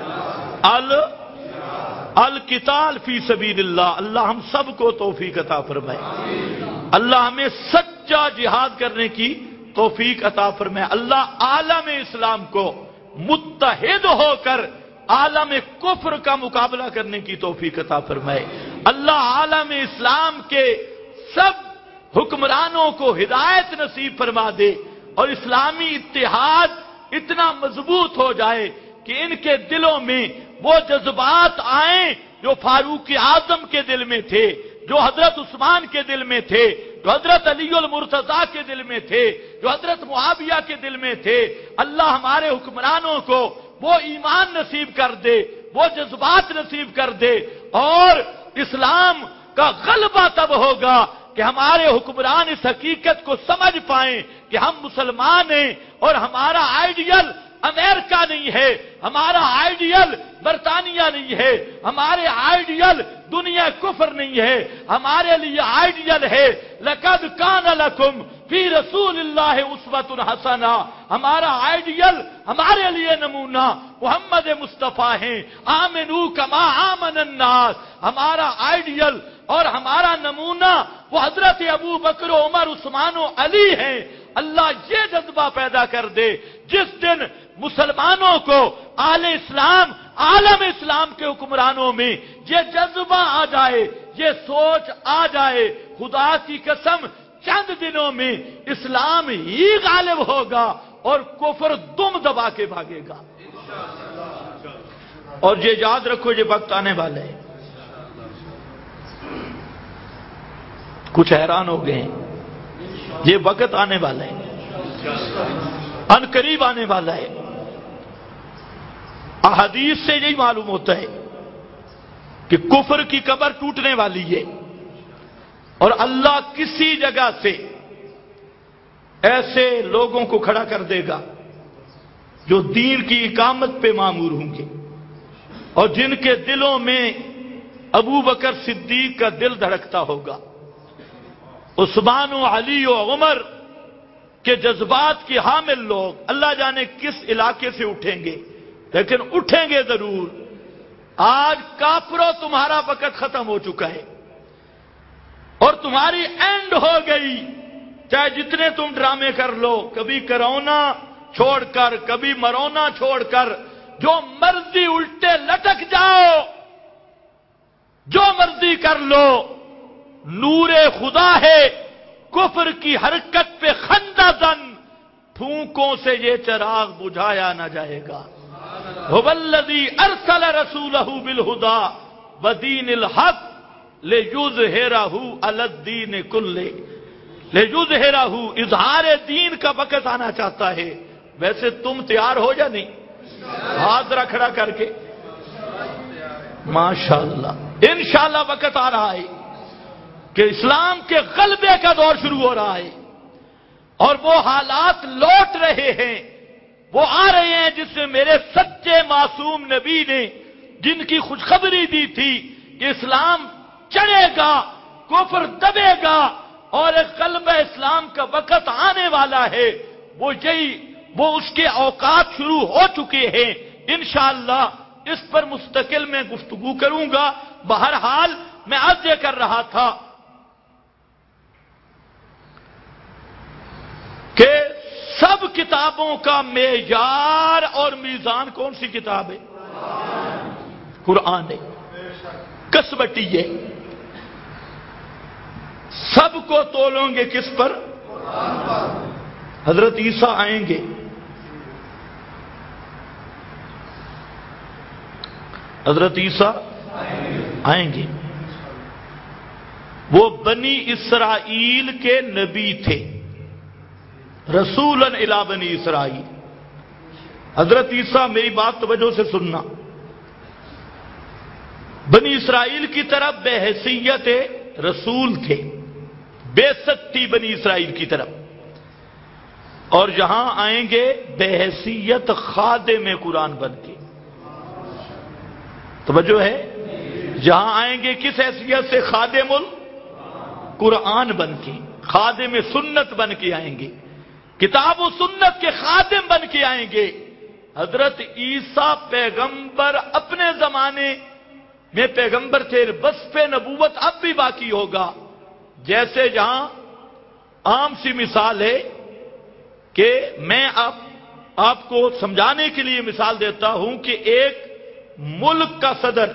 القتال فی سبیل اللہ۔ اللہ ہم سب کو توفیق عطا فرمائے، اللہ ہمیں سچا جہاد کرنے کی توفیق عطا فرمائے، اللہ عالم اسلام کو متحد ہو کر عالم کفر کا مقابلہ کرنے کی توفیق عطا فرمائے، اللہ عالم اسلام کے سب حکمرانوں کو ہدایت نصیب فرما دے اور اسلامی اتحاد اتنا مضبوط ہو جائے کہ ان کے دلوں میں وہ جذبات آئیں جو فاروق اعظم کے دل میں تھے، جو حضرت عثمان کے دل میں تھے، جو حضرت علی المرتضیٰ کے دل میں تھے، جو حضرت معاویہ کے دل میں تھے۔ اللہ ہمارے حکمرانوں کو وہ ایمان نصیب کر دے، وہ جذبات نصیب کر دے، اور اسلام کا غلبہ تب ہوگا کہ ہمارے حکمران اس حقیقت کو سمجھ پائیں کہ ہم مسلمان ہیں اور ہمارا آئیڈیل امریکہ نہیں ہے، ہمارا آئیڈیل برطانیہ نہیں ہے، ہمارے آئیڈیل دنیا کفر نہیں ہے، ہمارے لیے آئیڈیل ہے لقد کان لکم فی رسول اللہ اسوۃ حسنہ۔ ہمارا آئیڈیل، ہمارے لیے نمونہ محمد مصطفیٰ ہیں، آمنو کما آمن الناس۔ ہمارا آئیڈیل اور ہمارا نمونہ وہ حضرت ابو بکر و عمر عثمان و علی ہیں۔ اللہ یہ جذبہ پیدا کر دے جس دن مسلمانوں کو اہل اسلام، عالم اسلام کے حکمرانوں میں یہ جذبہ آ جائے، یہ سوچ آ جائے، خدا کی قسم چند دنوں میں اسلام ہی غالب ہوگا اور کفر دم دبا کے بھاگے گا۔ اور یہ یاد رکھو یہ وقت آنے والا ہے۔ کچھ حیران ہو گئے ہیں، یہ وقت آنے والا ہے، ان قریب آنے والا ہے۔ احادیث سے یہی معلوم ہوتا ہے کہ کفر کی قبر ٹوٹنے والی ہے اور اللہ کسی جگہ سے ایسے لوگوں کو کھڑا کر دے گا جو دین کی اقامت پہ مامور ہوں گے اور جن کے دلوں میں ابو بکر صدیق کا دل دھڑکتا ہوگا، عثمان و علی و عمر کے جذبات کے حامل لوگ اللہ جانے کس علاقے سے اٹھیں گے، لیکن اٹھیں گے ضرور۔ آج کافروں تمہارا وقت ختم ہو چکا ہے اور تمہاری اینڈ ہو گئی، چاہے جتنے تم ڈرامے کر لو، کبھی کرونا چھوڑ کر، کبھی مرونا چھوڑ کر، جو مرضی الٹے لٹک جاؤ، جو مرضی کر لو، نور خدا ہے، کفر کی حرکت پہ خندہ زن، پھونکوں سے یہ چراغ بجھایا نہ جائے گا۔ هو الذی ارسل رسولہ بالہدی ودین الحق لیظہرہ علی الدین کلہ، لیظہرہ، اظہار دین کا وقت آنا چاہتا ہے۔ ویسے تم تیار ہو یا نہیں؟ ہاتھ ذرا کھڑا کر کے ماشاءاللہ، انشاءاللہ وقت آ رہا ہے کہ اسلام کے غلبے کا دور شروع ہو رہا ہے اور وہ حالات لوٹ رہے ہیں، وہ آ رہے ہیں جس سے میرے سچے معصوم نبی نے جن کی خوشخبری دی تھی کہ اسلام چڑھے گا، کفر دبے گا اور ایک غلبہ اسلام کا وقت آنے والا ہے، وہ اس کے اوقات شروع ہو چکے ہیں۔ انشاءاللہ اس پر مستقل میں گفتگو کروں گا۔ بہرحال میں عرض یہ کر رہا تھا کہ سب کتابوں کا معیار اور میزان کون سی کتاب ہے؟ قرآن ہے، کسوٹی ہے۔ سب کو تولوں گے کس پر؟ حضرت عیسیٰ آئیں گے، حضرت عیسیٰ آئیں گے، وہ بنی اسرائیل کے نبی تھے، رسولاً الی بنی اسرائیل۔ حضرت عیسیٰ، میری بات توجہ سے سننا، بنی اسرائیل کی طرف بحیثیت رسول تھے، بعثت تھی بنی اسرائیل کی طرف، اور یہاں آئیں گے بحیثیت خادم قرآن بن کے۔ توجہ ہے؟ یہاں آئیں گے کس حیثیت سے؟ خادم القرآن بن کے، خادم سنت بن کے آئیں گے، کتاب و سنت کے خادم بن کے آئیں گے۔ حضرت عیسیٰ پیغمبر اپنے زمانے میں پیغمبر تھے، وصف نبوت اب بھی باقی ہوگا۔ جیسے جہاں عام سی مثال ہے کہ میں آپ کو سمجھانے کے لیے مثال دیتا ہوں کہ ایک ملک کا صدر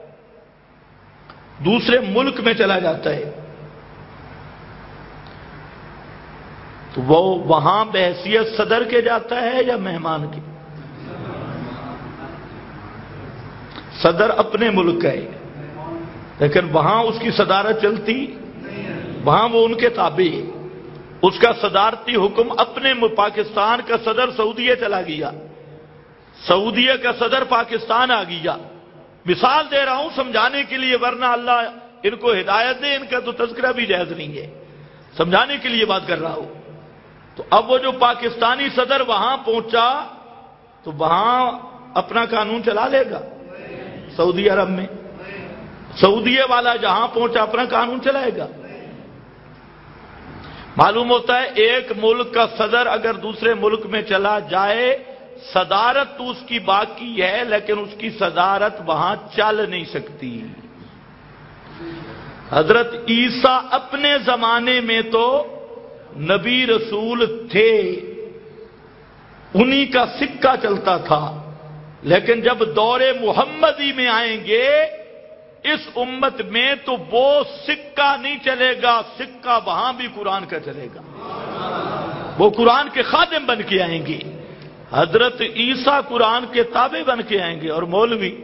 دوسرے ملک میں چلا جاتا ہے تو وہ وہاں بحیثیت صدر کے جاتا ہے یا مہمان کے؟ صدر اپنے ملک کا ہے، لیکن وہاں اس کی صدارت چلتی، وہاں وہ ان کے تابع ہے، اس کا صدارتی حکم اپنے پاکستان کا صدر سعودیہ چلا گیا، سعودیہ کا صدر پاکستان آ گیا۔ مثال دے رہا ہوں سمجھانے کے لیے، ورنہ اللہ ان کو ہدایت دے، ان کا تو تذکرہ بھی جائز نہیں ہے، سمجھانے کے لیے بات کر رہا ہوں۔ تو اب وہ جو پاکستانی صدر وہاں پہنچا تو وہاں اپنا قانون چلا لے گا؟ سعودی عرب میں سعودیہ والا جہاں پہنچا اپنا قانون چلائے گا؟ معلوم ہوتا ہے ایک ملک کا صدر اگر دوسرے ملک میں چلا جائے، صدارت تو اس کی باقی ہے لیکن اس کی صدارت وہاں چل نہیں سکتی۔ حضرت عیسیٰ اپنے زمانے میں تو نبی رسول تھے، انہی کا سکہ چلتا تھا، لیکن جب دور محمدی میں آئیں گے اس امت میں تو وہ سکہ نہیں چلے گا، سکہ وہاں بھی قرآن کا چلے گا، وہ قرآن کے خادم بن کے آئیں گے۔ حضرت عیسیٰ قرآن کے تابع بن کے آئیں گے، اور مولوی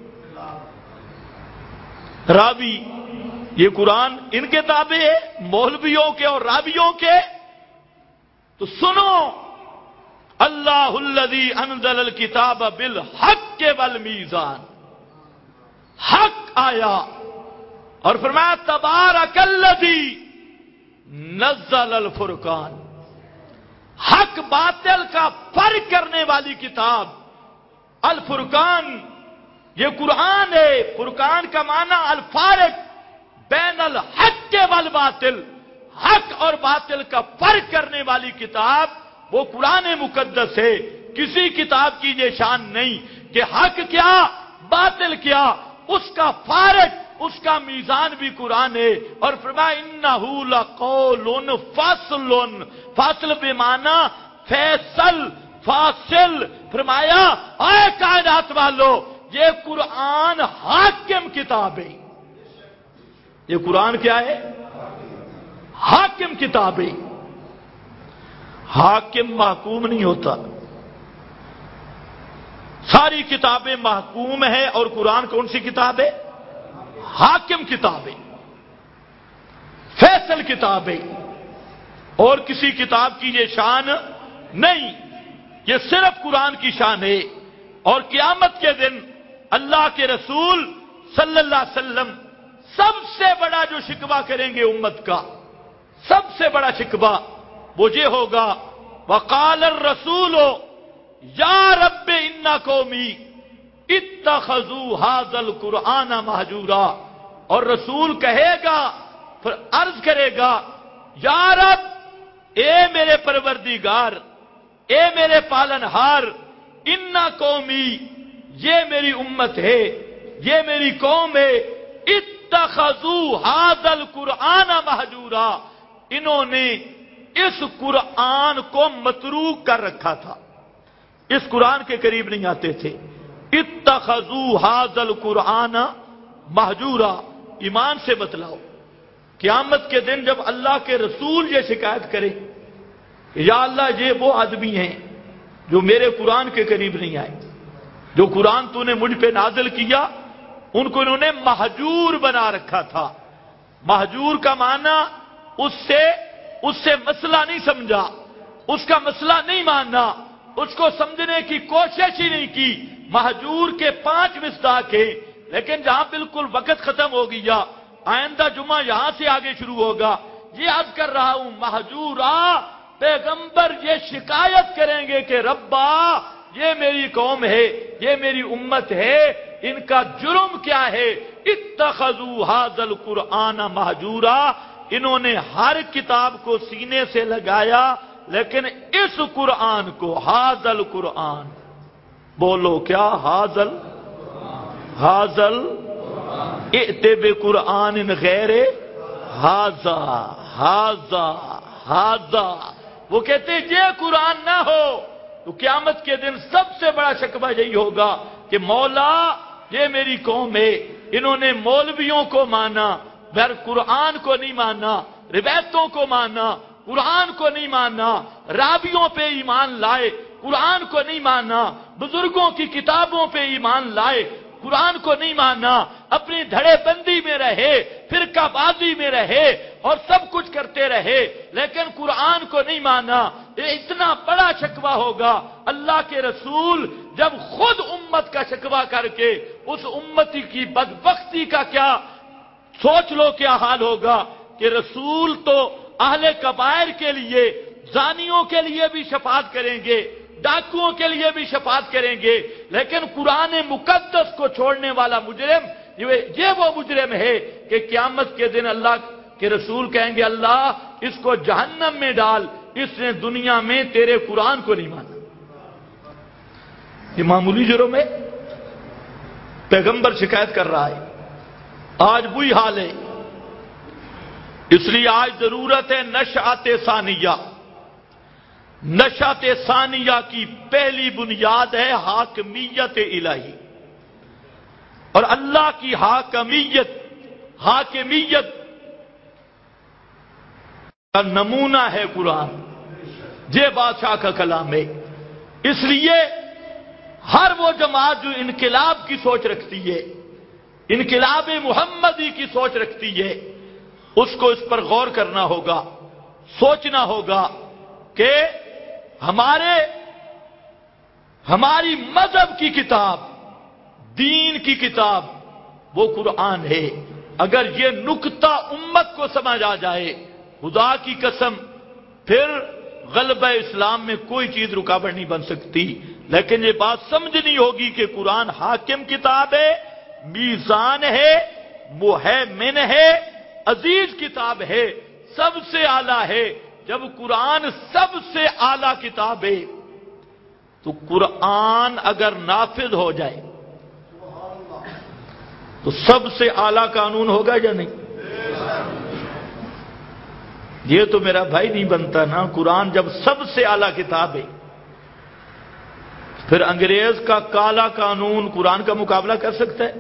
راوی یہ قرآن ان کے تابع ہے، مولویوں کے اور راویوں کے۔ تو سنو، اللہ الذی انزل الکتاب بالحق والمیزان، حق آیا اور فرمایا تبارک الذی نزل الفرقان، حق باطل کا فرق کرنے والی کتاب الفرقان، یہ قرآن ہے۔ فرقان کا معنی الفارق بین الحق والباطل، حق اور باطل کا فرق کرنے والی کتاب وہ قرآن مقدس ہے۔ کسی کتاب کی یہ شان نہیں کہ حق کیا باطل کیا، اس کا فارق، اس کا میزان بھی قرآن ہے۔ اور فرمایا انہ لقول فصل، فصل بمعنی فیصل، فاصل۔ فرمایا اے کائنات والو، یہ قرآن حاکم کتاب ہے۔ یہ قرآن کیا ہے؟ حاکم کتاب ہے۔ حاکم محکوم نہیں ہوتا، ساری کتابیں محکوم ہیں اور قرآن کون سی کتاب ہے؟ حاکم کتاب ہے، فیصل کتاب ہے، اور کسی کتاب کی یہ شان نہیں، یہ صرف قرآن کی شان ہے۔ اور قیامت کے دن اللہ کے رسول صلی اللہ علیہ وسلم سب سے بڑا جو شکوہ کریں گے امت کا، سب سے بڑا شکوہ وہ یہ ہوگا وقال الرسول یا رب ان قومی اتخذوا ھذا القرآن مہجورا۔ اور رسول کہے گا، پھر عرض کرے گا یا رب، اے میرے پروردگار، اے میرے پالنہار، ان قومی، یہ میری امت ہے، یہ میری قوم ہے، اتخذوا ھذا القرآن مہجورا، انہوں نے اس قرآن کو متروک کر رکھا تھا، اس قرآن کے قریب نہیں آتے تھے۔ اتخذوا ھذا القرآن مہجورا، ایمان سے بتلاؤ قیامت کے دن جب اللہ کے رسول یہ شکایت کرے یا اللہ یہ وہ آدمی ہیں جو میرے قرآن کے قریب نہیں آئے، جو قرآن تو نے مجھ پہ نازل کیا ان کو انہوں نے مہجور بنا رکھا تھا۔ مہجور کا معنی اس سے مسئلہ نہیں سمجھا، اس کا مسئلہ نہیں ماننا، اس کو سمجھنے کی کوشش ہی نہیں کی۔ مہجور کے 5 مصداق ہیں، لیکن جہاں بالکل وقت ختم ہو گیا، آئندہ جمعہ یہاں سے آگے شروع ہوگا، یہ عرض کر رہا ہوں مہجورا، پیغمبر یہ شکایت کریں گے کہ ربا یہ میری قوم ہے، یہ میری امت ہے، ان کا جرم کیا ہے؟ اتخذوا ھذا القرآن مہجورا، انہوں نے ہر کتاب کو سینے سے لگایا لیکن اس قرآن کو، ھذا القرآن، بولو کیا؟ ھذا ائت بقرآن غیر ھذا، وہ کہتے ہیں یہ قرآن نہ ہو تو قیامت کے دن سب سے بڑا شکوہ یہی ہوگا کہ مولا یہ میری قوم ہے، انہوں نے مولویوں کو مانا، بہر قرآن کو نہیں مانا، روایتوں کو مانا، قرآن کو نہیں مانا، راویوں پہ ایمان لائے، قرآن کو نہیں مانا، بزرگوں کی کتابوں پہ ایمان لائے، قرآن کو نہیں مانا، اپنی دھڑے بندی میں رہے، فرقہ بازی میں رہے اور سب کچھ کرتے رہے لیکن قرآن کو نہیں مانا۔ یہ اتنا بڑا شکوہ ہوگا، اللہ کے رسول جب خود امت کا شکوہ کر کے اس امتی کی بدبختی کا کیا سوچ لو کیا حال ہوگا کہ رسول تو اہل کبائر کے لیے، زانیوں کے لیے بھی شفاعت کریں گے، ڈاکوؤں کے لیے بھی شفاعت کریں گے، لیکن قرآن مقدس کو چھوڑنے والا مجرم یہ وہ مجرم ہے کہ قیامت کے دن اللہ کے رسول کہیں گے اللہ اس کو جہنم میں ڈال، اس نے دنیا میں تیرے قرآن کو نہیں مانا۔ یہ معمولی جرم ہے، پیغمبر شکایت کر رہا ہے، آج وہی حال ہے۔ اس لیے آج ضرورت ہے نشأۃ ثانیہ۔ نشأۃ ثانیہ کی پہلی بنیاد ہے حاکمیت الہی، اور اللہ کی حاکمیت کا نمونہ ہے قرآن، یہ بادشاہ کا کلام ہے۔ اس لیے ہر وہ جماعت جو انقلاب کی سوچ رکھتی ہے، انقلاب محمدی کی سوچ رکھتی ہے، اس کو اس پر غور کرنا ہوگا، سوچنا ہوگا کہ ہماری مذہب کی کتاب، دین کی کتاب وہ قرآن ہے۔ اگر یہ نکتہ امت کو سمجھ آ جائے، خدا کی قسم پھر غلبہ اسلام میں کوئی چیز رکاوٹ نہیں بن سکتی. لیکن یہ بات سمجھنی ہوگی کہ قرآن حاکم کتاب ہے، میزان ہے، مہیمن ہے، عزیز کتاب ہے، سب سے اعلیٰ ہے. جب قرآن سب سے اعلیٰ کتاب ہے تو قرآن اگر نافذ ہو جائے تو سب سے اعلیٰ قانون ہوگا یا نہیں؟ یہ تو میرا بھائی نہیں بنتا نا. قرآن جب سب سے اعلیٰ کتاب ہے پھر انگریز کا کالا قانون قرآن کا مقابلہ کر سکتا ہے؟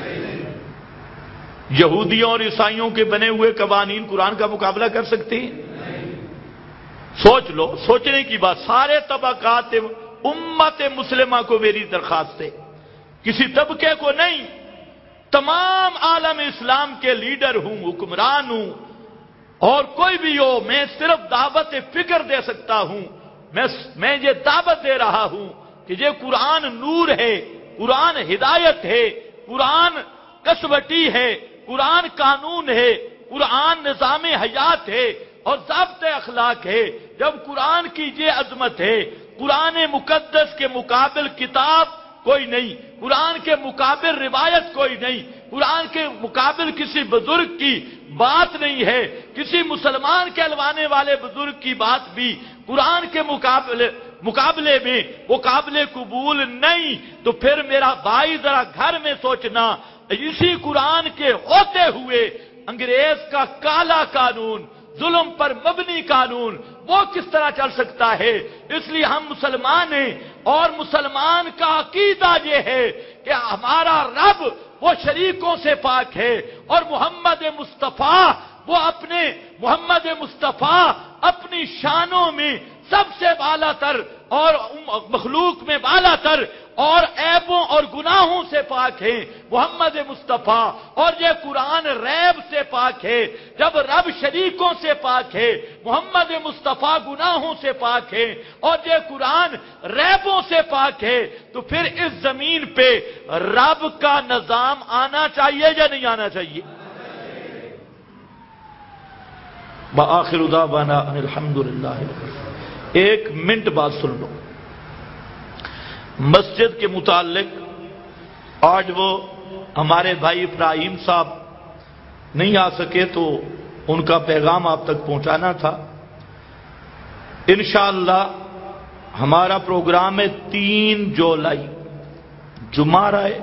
یہودیوں اور عیسائیوں کے بنے ہوئے قوانین قرآن کا مقابلہ کر سکتی ہیں؟ سوچ لو، سوچنے کی بات. سارے طبقات امت مسلمہ کو میری درخواست ہے، کسی طبقے کو نہیں، تمام عالم اسلام کے لیڈر ہوں، حکمران ہوں اور کوئی بھی ہو، میں صرف دعوت فکر دے سکتا ہوں. میں یہ دعوت دے رہا ہوں کہ یہ قرآن نور ہے، قرآن ہدایت ہے، قرآن کسوٹی ہے، قرآن قانون ہے، قرآن نظام حیات ہے اور ضابط اخلاق ہے. جب قرآن کی یہ عظمت ہے، قرآن مقدس کے مقابل کتاب کوئی نہیں، قرآن کے مقابل روایت کوئی نہیں، قرآن کے مقابل کسی بزرگ کی بات نہیں ہے، کسی مسلمان کہلوانے والے بزرگ کی بات بھی قرآن کے مقابلے میں وہ قابل قبول نہیں. تو پھر میرا بھائی ذرا گھر میں سوچنا، اسی قرآن کے ہوتے ہوئے انگریز کا کالا قانون، ظلم پر مبنی قانون، وہ کس طرح چل سکتا ہے؟ اس لیے ہم مسلمان ہیں اور مسلمان کا عقیدہ یہ ہے کہ ہمارا رب وہ شریکوں سے پاک ہے اور محمد مصطفیٰ اپنی شانوں میں سب سے بالا تر اور مخلوق میں بالا تر اور عیبوں اور گناہوں سے پاک ہے محمد مصطفیٰ. اور یہ قرآن ریب سے پاک ہے. جب رب شریکوں سے پاک ہے، محمد مصطفیٰ گناہوں سے پاک ہے اور یہ قرآن ریبوں سے پاک ہے، تو پھر اس زمین پہ رب کا نظام آنا چاہیے یا نہیں آنا چاہیے؟ وآخر دعوانا ان الحمدللہ. ایک منٹ بات سن لو. مسجد کے متعلق آج وہ ہمارے بھائی ابراہیم صاحب نہیں آ سکے تو ان کا پیغام آپ تک پہنچانا تھا. انشاءاللہ ہمارا پروگرام ہے 3 جولائی، جمعہ ہے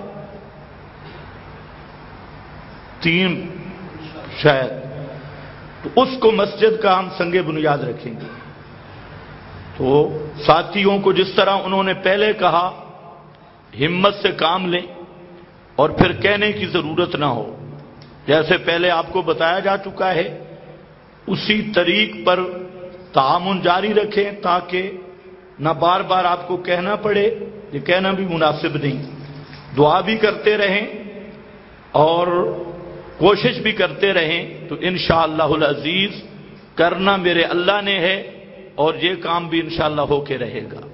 3 شاید، تو اس کو مسجد کا ہم سنگ بنیاد رکھیں گے. تو ساتھیوں کو جس طرح انہوں نے پہلے کہا ہمت سے کام لیں اور پھر کہنے کی ضرورت نہ ہو، جیسے پہلے آپ کو بتایا جا چکا ہے اسی طریق پر تعاون جاری رکھیں تاکہ نہ بار بار آپ کو کہنا پڑے، یہ کہنا بھی مناسب نہیں. دعا بھی کرتے رہیں اور کوشش بھی کرتے رہیں تو انشاءاللہ العزیز کرنا میرے اللہ نے ہے اور یہ کام بھی انشاءاللہ ہو کے رہے گا.